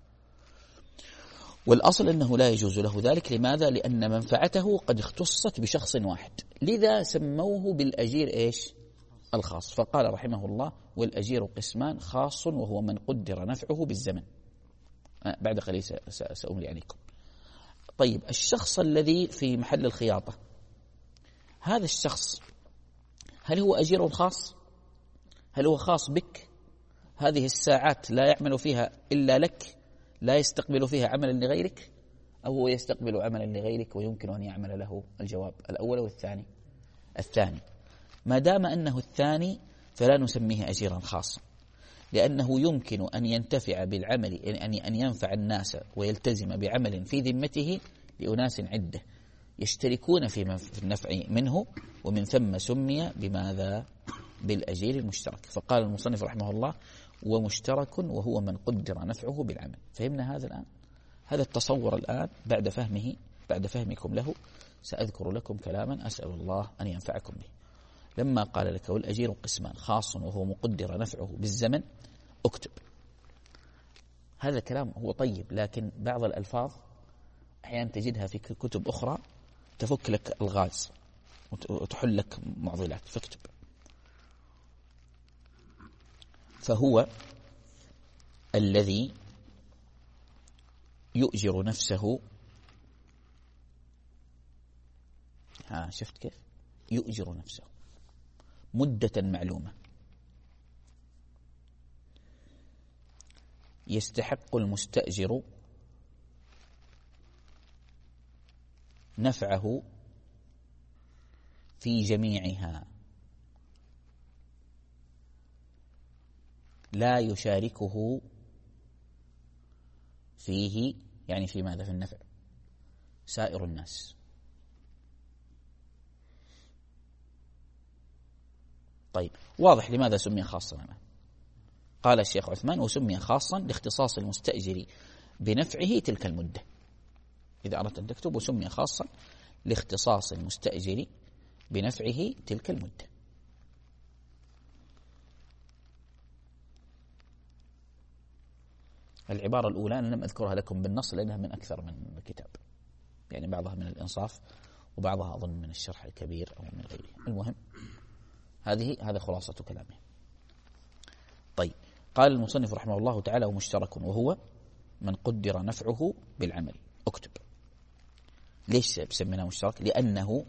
والأصل أنه لا يجوز له ذلك. لماذا؟ لأن منفعته قد اختصت بشخص واحد، لذا سموه بالأجير إيش؟ الخاص. فقال رحمه الله: والأجير قسمان: خاص وهو من قدر نفعه بالزمن. أه بعد قليل سأملي عليكم. طيب، الشخص الذي في محل الخياطة، هذا الشخص هل هو أجير خاص؟ هل هو خاص بك؟ هذه الساعات لا يعمل فيها إلا لك، لا يستقبل فيها عملا لغيرك، أو هو يستقبل عملا لغيرك ويمكن أن يعمل له؟ الجواب: الأول والثاني. الثاني. ما دام أنه الثاني فلا نسميه أجيرا خاصا، لأنه يمكن أن ينتفع بالعمل، أن ينفع الناس ويلتزم بعمل في ذمته لأناس عدة يشتركون في النفع منه، ومن ثم سمي بماذا؟ بالأجير المشترك. فقال المصنف رحمه الله: ومشترك وهو من قدر نفعه بالعمل. فهمنا هذا الآن؟ هذا التصور الآن بعد فهمه، بعد فهمكم له سأذكر لكم كلاما أسأل الله أن ينفعكم به. لما قال لك: والأجير قسمان: خاص وهو مقدر نفعه بالزمن، اكتب. هذا الكلام هو طيب، لكن بعض الألفاظ أحيانا تجدها في كتب أخرى تفك لك الغاز وتحل لك معضلات، فاكتب. فهو الذي يؤجر نفسه. ها شفت كيف؟ يؤجر نفسه مدة معلومة، يستحق المستأجر نفعه في جميعها، لا يشاركه فيه، يعني في ماذا؟ في النفع، سائر الناس. طيب، واضح لماذا سمي خاصا هنا؟ قال الشيخ عثمان: وسمي خاصا لاختصاص المستأجر بنفعه تلك المدة. إذا أردت أن تكتب: وسمي خاصا لاختصاص المستأجر بنفعه تلك المدة. العبارة الأولى أنا لم أذكرها لكم بالنص لأنها من أكثر من كتاب، يعني بعضها من الإنصاف وبعضها أظن من الشرح الكبير أو من غيره. المهم، هذه هذا خلاصة كلامه. طيب، قال المصنف رحمه الله تعالى: ومشترك وهو من قدر نفعه بالعمل. اكتب. ليش بسميناه مشترك؟ لأنه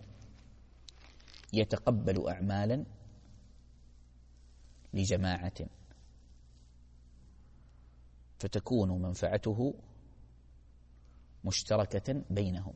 يتقبل أعمالا لجماعة فتكون منفعته مشتركة بينهم.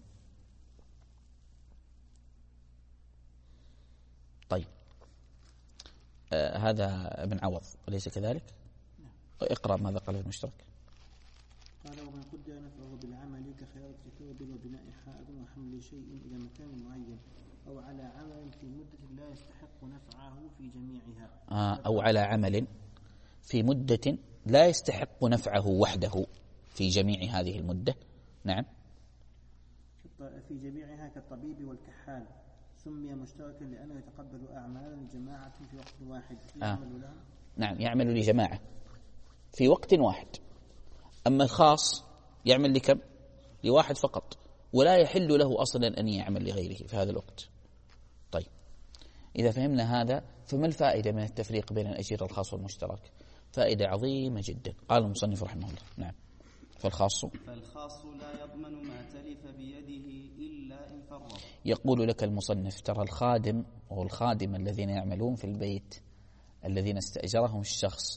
طيب، آه هذا ابن عوض أليس كذلك؟ اقرأ ماذا قال المشترك. قال: ومن قدر نفعه بالعمل كخيارة ثوب وبناء حائط وحمل شيء إلى مكان معين، أو على عمل في مدة لا يستحق نفعه في جميعها. آه أو على عمل في مدة لا يستحق نفعه وحده في جميع هذه المدة. نعم، في جميعها كالطبيب والكحال، سمي مشتركا لأنه يتقبل أعمالا الجماعة في وقت واحد يعمل آه. لها. نعم، يعمل لجماعة في وقت واحد. أما الخاص يعمل لكم؟ لواحد فقط، ولا يحل له أصلا أن يعمل لغيره في هذا الوقت. طيب، إذا فهمنا هذا فما الفائدة من التفريق بين الأجير الخاص والمشترك؟ فائدة عظيمة جدا. قال المصنف رحمه الله: نعم، فالخاص فالخاص لا يضمن ما تلف بيده إلا إن فرط. يقول لك المصنف ترى الخادم والخادم الذين يعملون في البيت الذين استأجرهم الشخص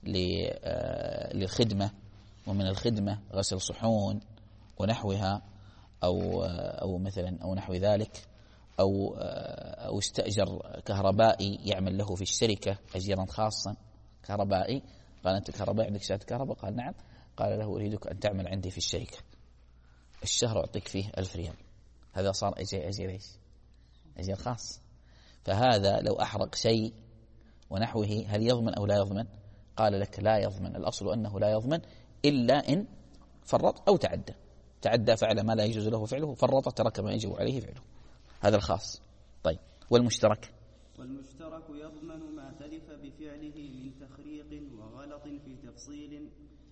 للخدمة، ومن الخدمة غسل صحون ونحوها أو أو مثلا أو نحو ذلك، أو أو استأجر كهربائي يعمل له في الشركة أجيرا خاصا كهربائي، قال أنت كهربائي عندك شهادة كهرباء؟ قال نعم. قال له أريدك أن تعمل عندي في الشركة الشهر أعطيك فيه ألف ريال. هذا صار أجير أجير إيش؟ أجير خاص. فهذا لو أحرق شيء ونحوه هل يضمن أو لا يضمن؟ قال لك لا يضمن. الأصل أنه لا يضمن إلا إن فرط أو تعدى. تعدى فعل ما لا يجوز له فعله، فرط ترك ما يجب عليه فعله. هذا الخاص. طيب والمشترك؟ والمشترك يضمن ما تلف بفعله من تخريق وغلط في تفصيل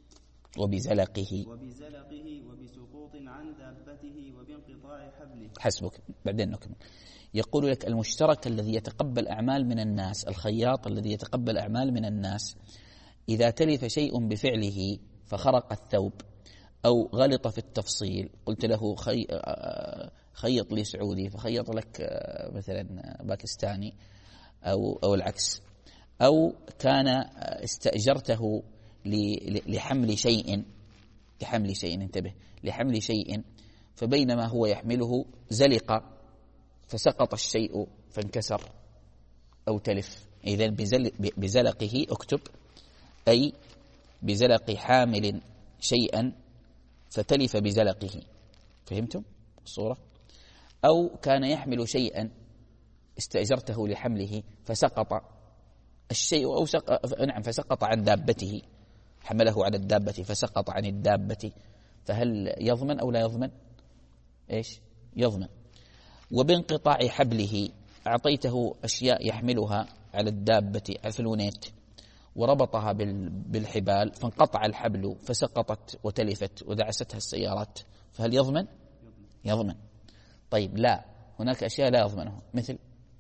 وبزلقه وبزلقه وبسقوط عن دابته وبانقطاع حبله. حسبك، بعدين نكمل. يقول لك المشترك الذي يتقبل أعمال من الناس، الخياط الذي يتقبل أعمال من الناس، إذا تلف شيء بفعله فخرق الثوب أو غلط في التفصيل، قلت له خي... خيط لي سعودي فخيط لك مثلا باكستاني أو أو العكس، أو كان استأجرته لحمل شيء لحمل شيء انتبه لحمل شيء فبينما هو يحمله زلق فسقط الشيء فانكسر أو تلف. إذن بزلقه اكتب، أي بزلق حامل شيئا فتلف بزلقه. فهمتم الصورة؟ أو كان يحمل شيئا استأجرته لحمله فسقط الشيء أو سق... نعم فسقط عن دابته، حمله على الدابة فسقط عن الدابة، فهل يضمن أو لا يضمن؟ إيش؟ يضمن. وبانقطاع حبله، أعطيته أشياء يحملها على الدابة الفلونيت وربطها بالحبال فانقطع الحبل فسقطت وتلفت ودعستها السيارات، فهل يضمن؟ يضمن. طيب لا، هناك أشياء لا يضمنها، مثل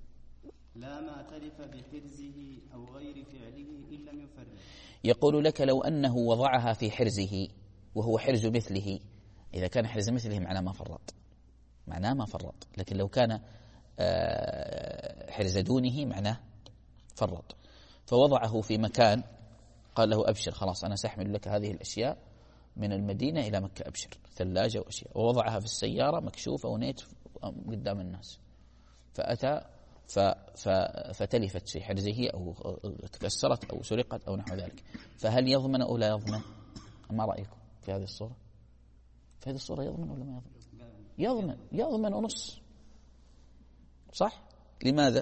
لا ما تلف بحرزه أو غير فعله إن لم يفرق. يقول لك لو أنه وضعها في حرزه وهو حرز مثله، إذا كان حرز مثله معناه ما فرط، معناه ما فرط، لكن لو كان حرز دونه معناه فرط. فوضعه في مكان قال له أبشر خلاص أنا سأحمل لك هذه الأشياء من المدينة إلى مكة أبشر، ثلاجة وأشياء، ووضعها في السيارة مكشوفة ونيت قدام الناس، فأتى ف... ف... فتلفت في حرزه أو تكسرت أو سرقت أو نحو ذلك، فهل يضمن أو لا يضمن؟ ما رأيكم في هذه الصورة؟ في هذه الصورة يضمن ولا ما يضمن؟ يضمن، يضمن ونص، صح؟ لماذا؟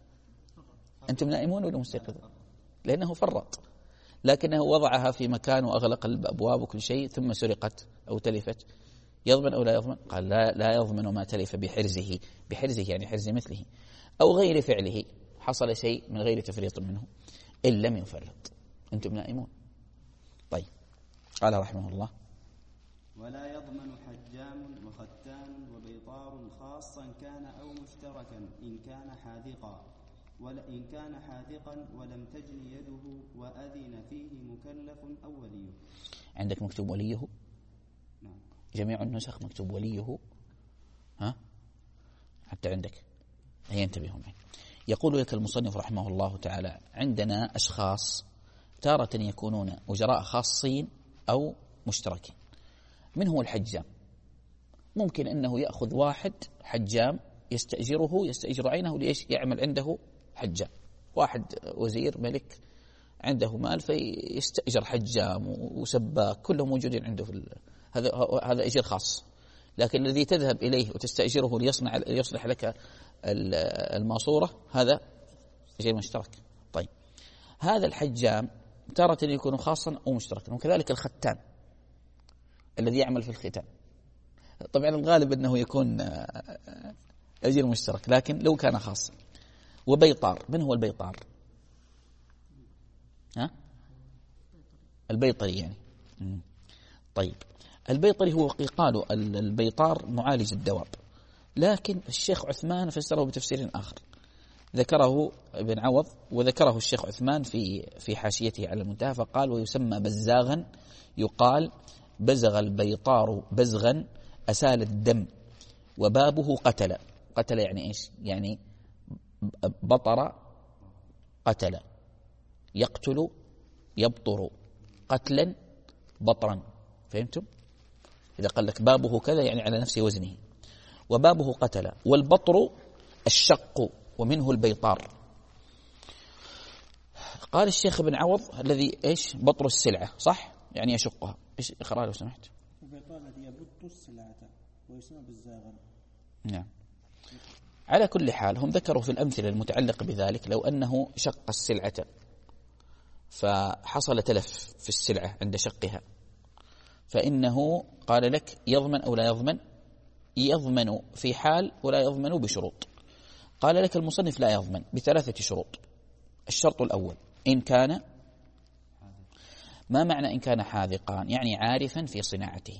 أنتم نائمون ولا مستيقظون؟ لأنه فرط، لكنه وضعها في مكان وأغلق الأبواب وكل شيء ثم سرقت أو تلفت، يضمن أو لا يضمن؟ قال لا, لا يضمن ما تلف بحرزه، بحرزه يعني حرز مثله أو غير فعله، حصل شيء من غير تفريط منه إن لم يفرط. أنتم نائمون. طيب قال رحمه الله ولا يضمن حجام وختان وبيطار خاصا كان أو مشتركا إن كان حاذقا، وإن كان حاذقا ولم تجن يده وأذن فيه مكلف أو وليه. عندك مكتوب وليه؟ نعم. جميع النسخ مكتوب وليه، ها؟ حتى عندك هي انتبهوا معي. يقول لك المصنف رحمه الله تعالى عندنا أشخاص تارة يكونون أجراء خاصين أو مشتركين. من هو الحجام؟ ممكن أنه يأخذ واحد حجام يستأجره يستأجر عينه ليش؟ يعمل عنده حجام، واحد وزير ملك عنده مال فيستأجر حجام وسباك كلهم موجودين عنده في ال... هذا هذا أجير خاص. لكن الذي تذهب إليه وتستأجره ليصنع ليصلح لك الماسورة هذا أجير مشترك. طيب هذا الحجام تارة يكون خاصا أو مشتركا، وكذلك الختان الذي يعمل في الختان. طبعا الغالب أنه يكون أجير مشترك، لكن لو كان خاصا. وبيطار، من هو البيطار؟ ها؟ البيطري يعني. طيب البيطري هو قالوا البيطار معالج الدواب، لكن الشيخ عثمان فسره بتفسير آخر ذكره ابن عوض وذكره الشيخ عثمان في في حاشيته على المنتهى، فقال ويسمى بزاغا، يقال بزغ البيطار بزغا أسال الدم وبابه قتل. قتل يعني إيش؟ يعني بطر قتل، يقتل يبطر، قتلا بطرا. فهمتم؟ إذا قال لك بابه كذا يعني على نفس وزنه. وبابه قتل. والبطر الشق ومنه البيطار. قال الشيخ ابن عوض الذي إيش؟ بطر السلعة، صح؟ يعني يشقها. إيش اقرأ لو سمحت. البيطار الذي يبط السلعة ويسمى بالزاغن. نعم. على كل حال هم ذكروا في الأمثلة المتعلقة بذلك لو أنه شق السلعة فحصل تلف في السلعة عند شقها، فإنه قال لك يضمن أو لا يضمن؟ يضمن في حال ولا يضمن بشروط. قال لك المصنف لا يضمن بثلاثة شروط. الشرط الأول إن كان، ما معنى إن كان حاذقا؟ يعني عارفا في صناعته،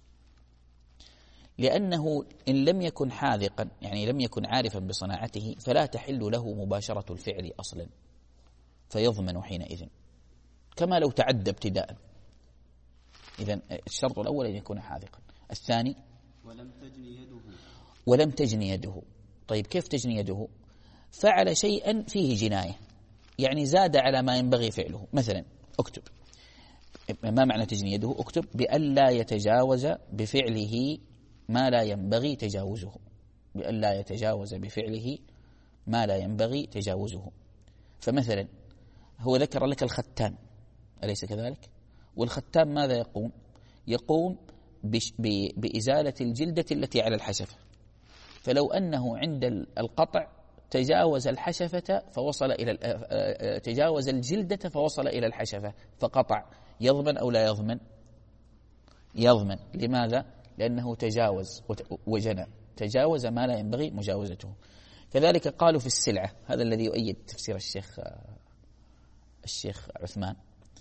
لأنه إن لم يكن حاذقا يعني لم يكن عارفا بصناعته فلا تحل له مباشرة الفعل أصلا، فيضمن حينئذ كما لو تعدى ابتداء. إذن الشرط الأول أن يكون حاذقا. الثاني ولم تجني يده. ولم تجني يده. طيب كيف تجني يده؟ فعل شيئا فيه جناية، يعني زاد على ما ينبغي فعله. مثلا اكتب، ما معنى تجني يده؟ اكتب بألا يتجاوز بفعله ما لا ينبغي تجاوزه، بألا يتجاوز بفعله ما لا ينبغي تجاوزه. فمثلا هو ذكر لك الختان، أليس كذلك؟ والختان ماذا يقوم؟ يقوم بإزالة الجلدة التي على الحشفة، فلو أنه عند القطع تجاوز الحشفة فوصل إلى تجاوز الجلدة فوصل إلى الحشفة فقطع، يضمن أو لا يضمن؟ يضمن. لماذا؟ لأنه تجاوز وجنى، تجاوز ما لا ينبغي مجاوزته. كذلك قالوا في السلعة، هذا الذي يؤيد تفسير الشيخ الشيخ عثمان،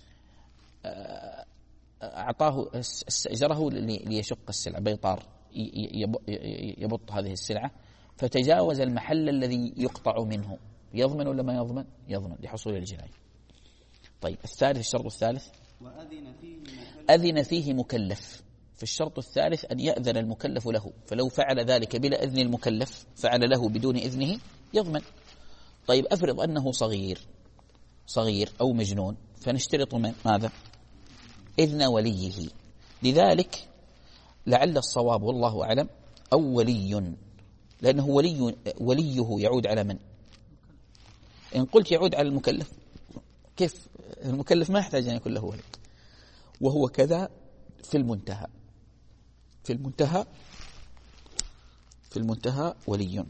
أعطاه استأجره ليشق السلعة، بيطار يبط هذه السلعة فتجاوز المحل الذي يقطع منه، يضمن ولا ما يضمن؟ يضمن لحصول الجناية. طيب الثالث، الشرط الثالث وأذن فيه مكلف. أذن فيه مكلف. في الشرط الثالث أن يأذن المكلف له، فلو فعل ذلك بلا إذن المكلف فعل له بدون إذنه يضمن. طيب أفرض أنه صغير صغير أو مجنون، فنشترط من ماذا؟ إذن وليه. لذلك لعل الصواب والله أعلم أو ولي، لأنه ولي وليه يعود على من؟ إن قلت يعود على المكلف، كيف المكلف ما يحتاج أن يكون له ولي؟ وهو كذا في المنتهى. في المنتهى في المنتهى ولي.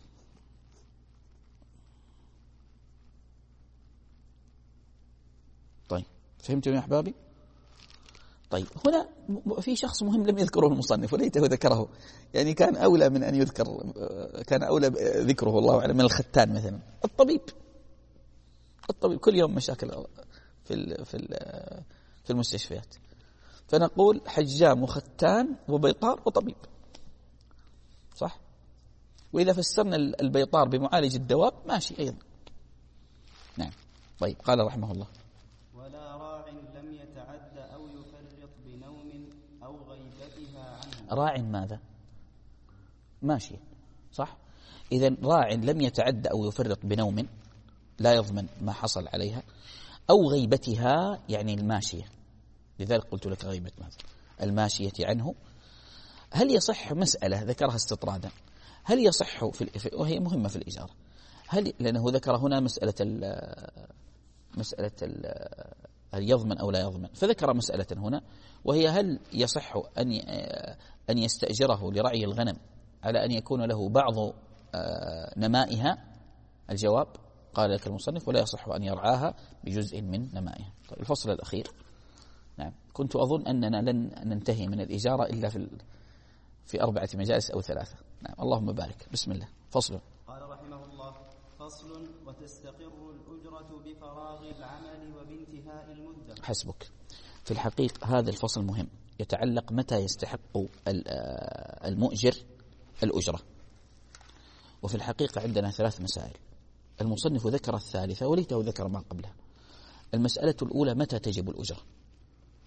طيب فهمتم يا أحبابي؟ طيب هنا في شخص مهم لم يذكره المصنف وليته ذكره، يعني كان أولى من أن يذكر، كان أولى ذكره الله أعلم من الختان مثلا. الطبيب الطبيب كل يوم مشاكل في في في المستشفيات، فنقول حجام وختان وبيطار وطبيب، صح؟ وإذا فسرنا البيطار بمعالج الدواب ماشي أيضا. نعم. طيب قال رحمه الله ولا راع لم يتعد أو يفرط بنوم أو غيبتها عنه. راع ماذا؟ ماشي، صح؟ إذن راع لم يتعد أو يفرط بنوم لا يضمن ما حصل عليها، أو غيبتها يعني الماشية، لذلك قلت لك غيبة ماذا؟ الماشية عنه. هل يصح، مسألة ذكرها استطرادا، هل يصح في، وهي مهمة في الإجارة، هل لأنه ذكر هنا مسألة ال مسألة ال يضمن أو لا يضمن، فذكر مسألة هنا وهي هل يصح أن أن يستأجره لرعي الغنم على أن يكون له بعض نمائها؟ الجواب قال لك المصنف ولا يصح أن يرعاها بجزء من نمائها. طيب الفصل الأخير. نعم. كنت أظن أننا لن ننتهي من الإجارة إلا في في أربعة مجالس أو ثلاثة. نعم. اللهم بارك. بسم الله. فصل. قال رحمه الله: فصل: وتستقر الأجرة بفراغ العمل وبانتهاء المدة. حسبك. في الحقيقة هذا الفصل مهم، يتعلق متى يستحق المؤجر الأجرة. وفي الحقيقة عندنا ثلاث مسائل، المصنف ذكر الثالثة وليته ذكر ما قبلها. المسألة الأولى متى تجب الأجرة،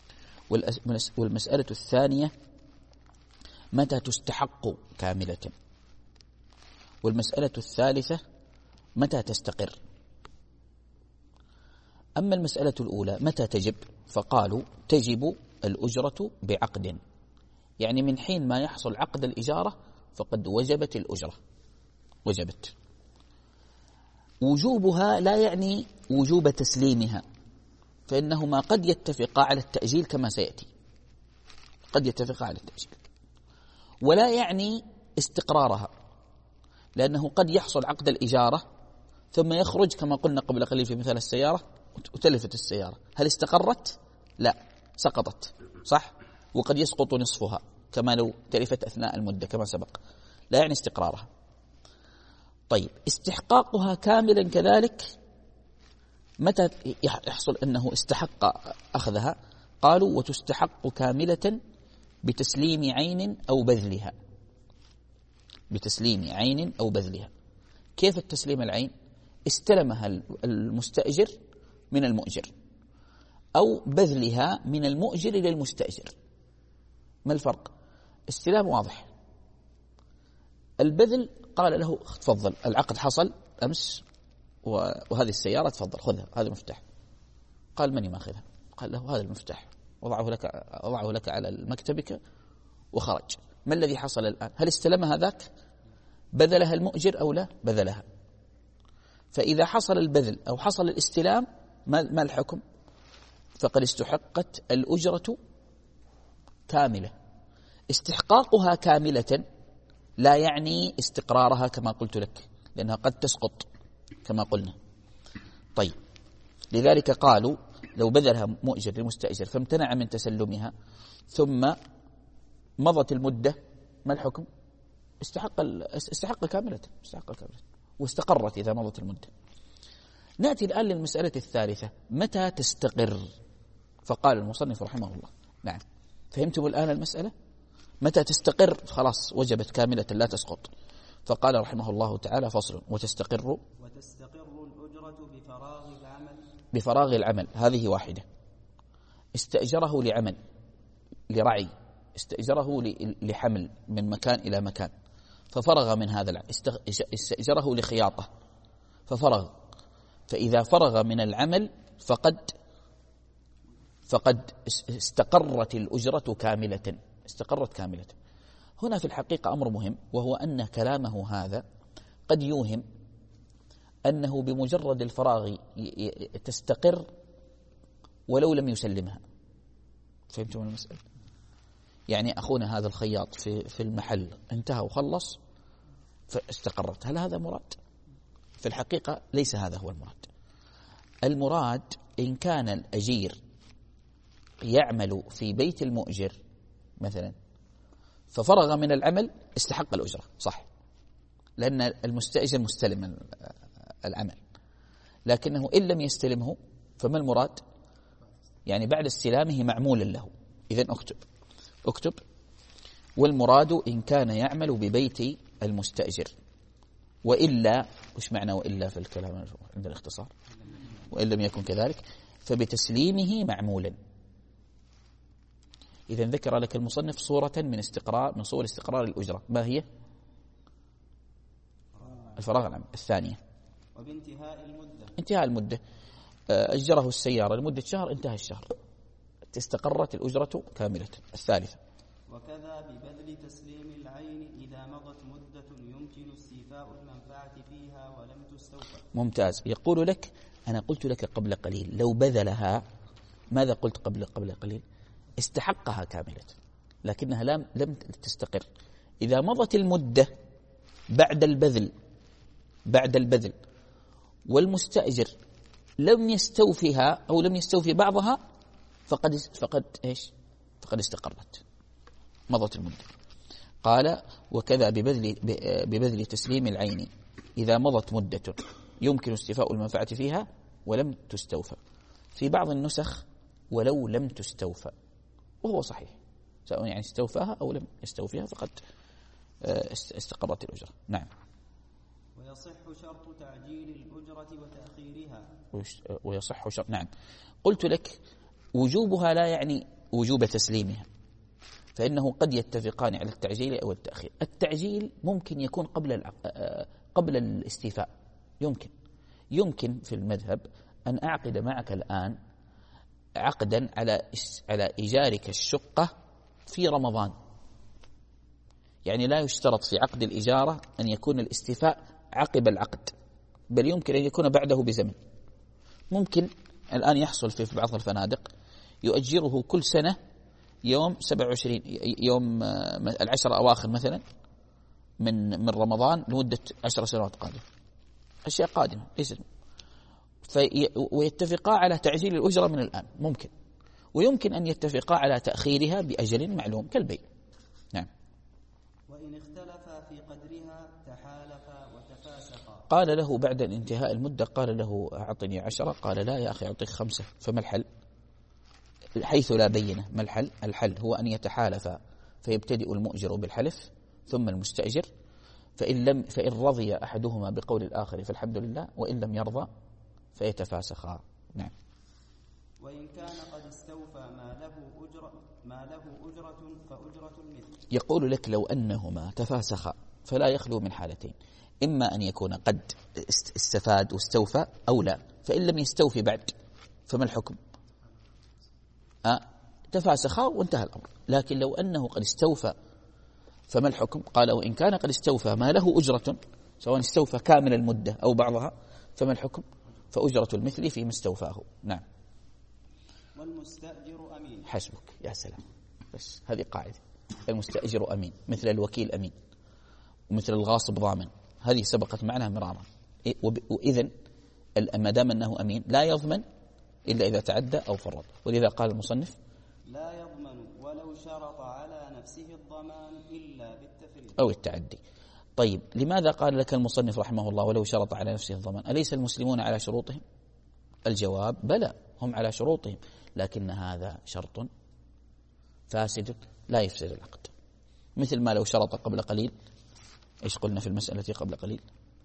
والمسألة الثانية متى تستحق كاملة، والمسألة الثالثة متى تستقر. أما المسألة الأولى متى تجب، فقالوا تجب الأجرة بعقد، يعني من حين ما يحصل عقد الإجارة فقد وجبت الأجرة، وجبت. وجوبها لا يعني وجوب تسليمها، فإنهما قد يتفقا على التأجيل كما سيأتي، قد يتفقا على التأجيل، ولا يعني استقرارها، لأنه قد يحصل عقد الإجارة ثم يخرج كما قلنا قبل قليل في مثال السيارة وتلفت السيارة، هل استقرت؟ لا، سقطت، صح؟ وقد يسقط نصفها كما لو تلفت أثناء المدة كما سبق، لا يعني استقرارها. طيب استحقاقها كاملا كذلك متى يحصل أنه استحق أخذها؟ قالوا وتستحق كاملة بتسليم عين أو بذلها، بتسليم عين أو بذلها. كيف التسليم العين؟ استلمها المستأجر من المؤجر، أو بذلها من المؤجر للمستأجر. ما الفرق؟ استلام واضح، البذل قال له تفضل العقد حصل أمس وهذه السيارة تفضل خذها، هذا المفتاح. قال من ماخذها؟ قال له هذا المفتاح، وضعه لك وضعه لك على مكتبك وخرج. ما الذي حصل الآن؟ هل استلمها ذاك؟ بذلها المؤجر أو لا؟ بذلها. فإذا حصل البذل أو حصل الاستلام ما الحكم؟ فقد استحقت الأجرة كاملة. استحقاقها كاملة لا يعني استقرارها كما قلت لك، لأنها قد تسقط كما قلنا. طيب لذلك قالوا لو بذلها مؤجر للمستأجر فامتنع من تسلمها ثم مضت المدة، ما الحكم؟ استحق استحق كاملة، استحق كاملة واستقرت إذا مضت المدة. نأتي الآن للمسألة الثالثة، متى تستقر؟ فقال المصنف رحمه الله، نعم فهمتم الآن المسألة؟ متى تستقر؟ خلاص وجبت كاملة لا تسقط. فقال رحمه الله تعالى فصل وتستقر وتستقر الأجرة بفراغ العمل، بفراغ العمل هذه واحدة. استأجره لعمل، لرعي، استأجره لحمل من مكان إلى مكان ففرغ من هذا العمل، استأجره لخياطة ففرغ، فإذا فرغ من العمل فقد فقد استقرت الأجرة كاملة، استقرت كاملة. هنا في الحقيقة أمر مهم، وهو أن كلامه هذا قد يوهم أنه بمجرد الفراغ تستقر ولو لم يسلمها. فهمتم المسألة؟ يعني أخونا هذا الخياط في في المحل انتهى وخلص فاستقرت، هل هذا مراد؟ في الحقيقة ليس هذا هو المراد. المراد إن كان الأجير يعمل في بيت المؤجر مثلا ففرغ من العمل استحق الأجرة، صح، لأن المستأجر مستلم العمل، لكنه إن لم يستلمه فما المراد؟ يعني بعد استلامه معمولا له. إذن أكتب أكتب والمراد إن كان يعمل ببيت المستأجر، وإلا، وش معنى وإلا في الكلام عند الاختصار؟ وإن لم يكن كذلك فبتسليمه معمولا. إذن ذكر لك المصنف صورة من استقرار من صور استقرار الأجرة، ما هي؟ الفراغ العام. الثانية وبانتهاء المدة، انتهاء المدة، أجره السيارة لمدة شهر، انتهى الشهر، استقرت الأجرة كاملة. الثالثة وكذا ببذل تسليم العين إذا مضت مدة يمكن استيفاء المنفعة فيها ولم تستوفى. ممتاز. يقول لك أنا قلت لك قبل قليل لو بذلها، ماذا قلت قبل قبل قليل؟ استحقها كاملة، لكنها لم لم تستقر. إذا مضت المدة بعد البذل بعد البذل والمستأجر لم يستوفيها أو لم يستوفي بعضها فقد فقد إيش؟ فقد استقرت، مضت المدة. قال وكذا ببذل ببذل تسليم العين إذا مضت مدة يمكن استيفاء المنفعة فيها ولم تستوفى. في بعض النسخ ولو لم تستوفى، وهو صحيح، سواء يعني استوفاها أو لم يستوفيها فقد استقرت الأجرة. نعم. ويصح شرط تعجيل الأجرة وتأخيرها. ويصح شرط، نعم. قلت لك وجوبها لا يعني وجوب تسليمها، فإنه قد يتفقان على التعجيل أو التأخير. التعجيل ممكن يكون قبل قبل الاستيفاء، يمكن يمكن في المذهب أن أعقد معك الآن عقدا على على إيجارك الشقة في رمضان، يعني لا يشترط في عقد الإجارة أن يكون الاستيفاء عقب العقد، بل يمكن أن يكون بعده بزمن. ممكن الآن يحصل في بعض الفنادق يؤجره كل سنة يوم سبعة وعشرين يوم العشر أواخر مثلا من من رمضان لمدة عشر سنوات قادمة، أشياء قادمة ليست، في ويتفقا على تعجيل الأجرة من الآن ممكن، ويمكن أن يتفقا على تأخيرها بأجل معلوم كالبيع. نعم. وإن اختلفا في قدرها تحالفا وتفاسقا. قال له بعد انتهاء المدة، قال له أعطني عشرة، قال لا يا أخي أعطيك خمسة، فما الحل؟ حيث لا بينة ما الحل؟ الحل هو أن يتحالفا فيبتدئ المؤجر بالحلف ثم المستأجر، فإن لم فإن رضي أحدهما بقول الآخر فالحمد لله، وإن لم يرضى فيتفاسخا. نعم. وإن كان قد استوفى ما له أجرة ما له أجرة فأجرة المثل. يقول لك لو أنهما تفاسخا فلا يخلو من حالتين، إما أن يكون قد استفاد واستوفى أو لا، فإن لم يستوفي بعد فما الحكم؟ أه تفاسخا وانتهى الأمر. لكن لو أنه قد استوفى فما الحكم؟ قال وإن كان قد استوفى ما له أجرة، سواء استوفى كامل المدة أو بعضها، فما الحكم؟ فأجرة المثل فيما استوفاه. نعم. والمستأجر أمين. حسبك، يا سلام، بس هذه قاعدة. المستأجر أمين مثل الوكيل أمين، ومثل الغاصب ضامن، هذه سبقت معنا مرارا. وإذن ما دام أنه أمين لا يضمن إلا إذا تعدى أو فرط، ولذا قال المصنف لا يضمن ولو شرط على نفسه الضمان إلا بالتفريط أو التعدي. طيب لماذا قال لك المصنف رحمه الله ولو شرط على نفسه الضمان؟ أليس المسلمون على شروطهم؟ الجواب بلى، هم على شروطهم، لكن هذا شرط فاسد لا يفسد العقد. مثل ما لو شرط قبل قليل، إيش قلنا في المسألة قبل قليل؟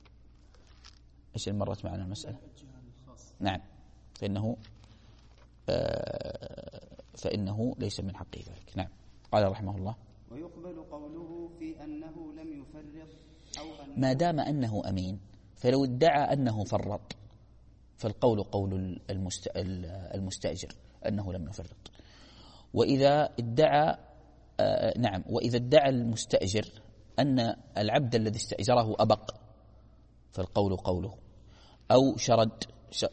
إيش اللي مرت معنا المسألة؟ نعم، فإنه آه فإنه ليس من حقه ذلك. نعم. قال رحمه الله ويقبل قوله في أنه لم يفرط أو أنه ما دام أنه أمين، فلو ادعى أنه فرط فالقول قول المستأجر أنه لم يفرط. وإذا ادعى آه نعم وإذا ادعى المستأجر أن العبد الذي استأجره أبق فالقول قوله، أو شرد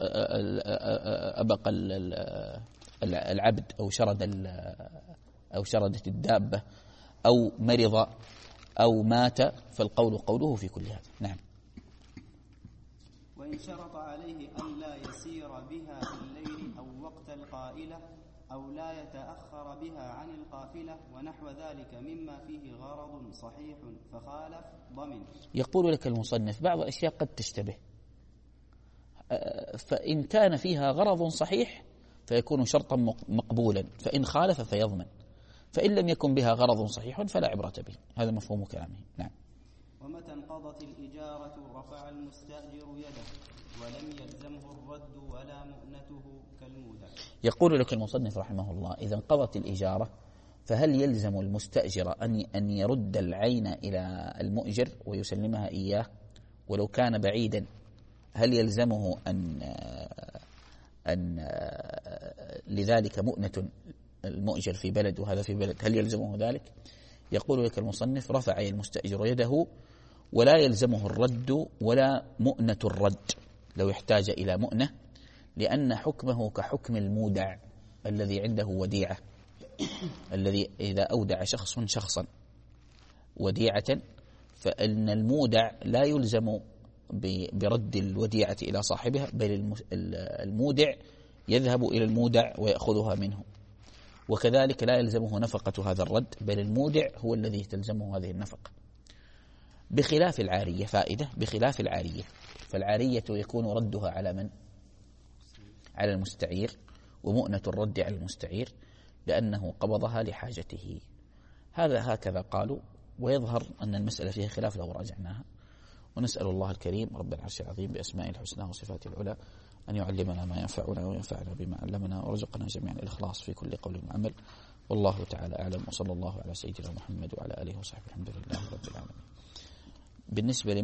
أبق العبد أو شرد أو شردت الدابة أو مرض أو مات فالقول قوله في كل هذا. نعم. وإن شرط عليه أن لا يسير بها في الليل أو وقت القائلة أو لا يتأخر بها عن القافلة ونحو ذلك مما فيه غرض صحيح فخالف ضمن. يقول لك المصنف بعض الأشياء قد تشتبه، فإن كان فيها غرض صحيح فيكون شرطا مقبولا، فإن خالف فيضمن، فإن لم يكن بها غرض صحيح فلا عبرة به. هذا مفهوم كلامه. نعم. ومتى انقضت الإجارة رفع المستأجر يده ولم يلزمه الرد ولا مؤنته كالمودع. يقول لك المصنف رحمه الله إذا انقضت الإجارة فهل يلزم المستأجر أن أن يرد العين إلى المؤجر ويسلمها إياه ولو كان بعيدا؟ هل يلزمه أن أن لذلك مؤنة المؤجر في بلد وهذا في بلد، هل يلزمه ذلك؟ يقول لك المصنف رفع المستأجر يده ولا يلزمه الرد ولا مؤنة الرد لو احتاج إلى مؤنة، لأن حكمه كحكم المودع الذي عنده وديعة، الذي إذا أودع شخص شخصا وديعة فإن المودع لا يلزم برد الوديعة إلى صاحبها، بل المودع يذهب إلى المودع ويأخذها منه، وكذلك لا يلزمه نفقة هذا الرد، بل المودع هو الذي تلزمه هذه النفقة، بخلاف العارية. فائدة بخلاف العارية، فالعارية يكون ردها على من؟ على المستعير، ومؤنة الرد على المستعير لأنه قبضها لحاجته. هذا هكذا قالوا، ويظهر أن المسألة فيها خلاف لو راجعناها. ونسأل الله الكريم رب العرش العظيم بأسماء الحسنى وصفاته العلى أن يعلمنا ما ينفعنا وينفعنا بما علمنا، ورزقنا جميعا الإخلاص في كل قول وعمل. والله تعالى أعلم، وصلى الله على سيدنا محمد وعلى آله وصحبه. الحمد لله رب العالمين. بالنسبة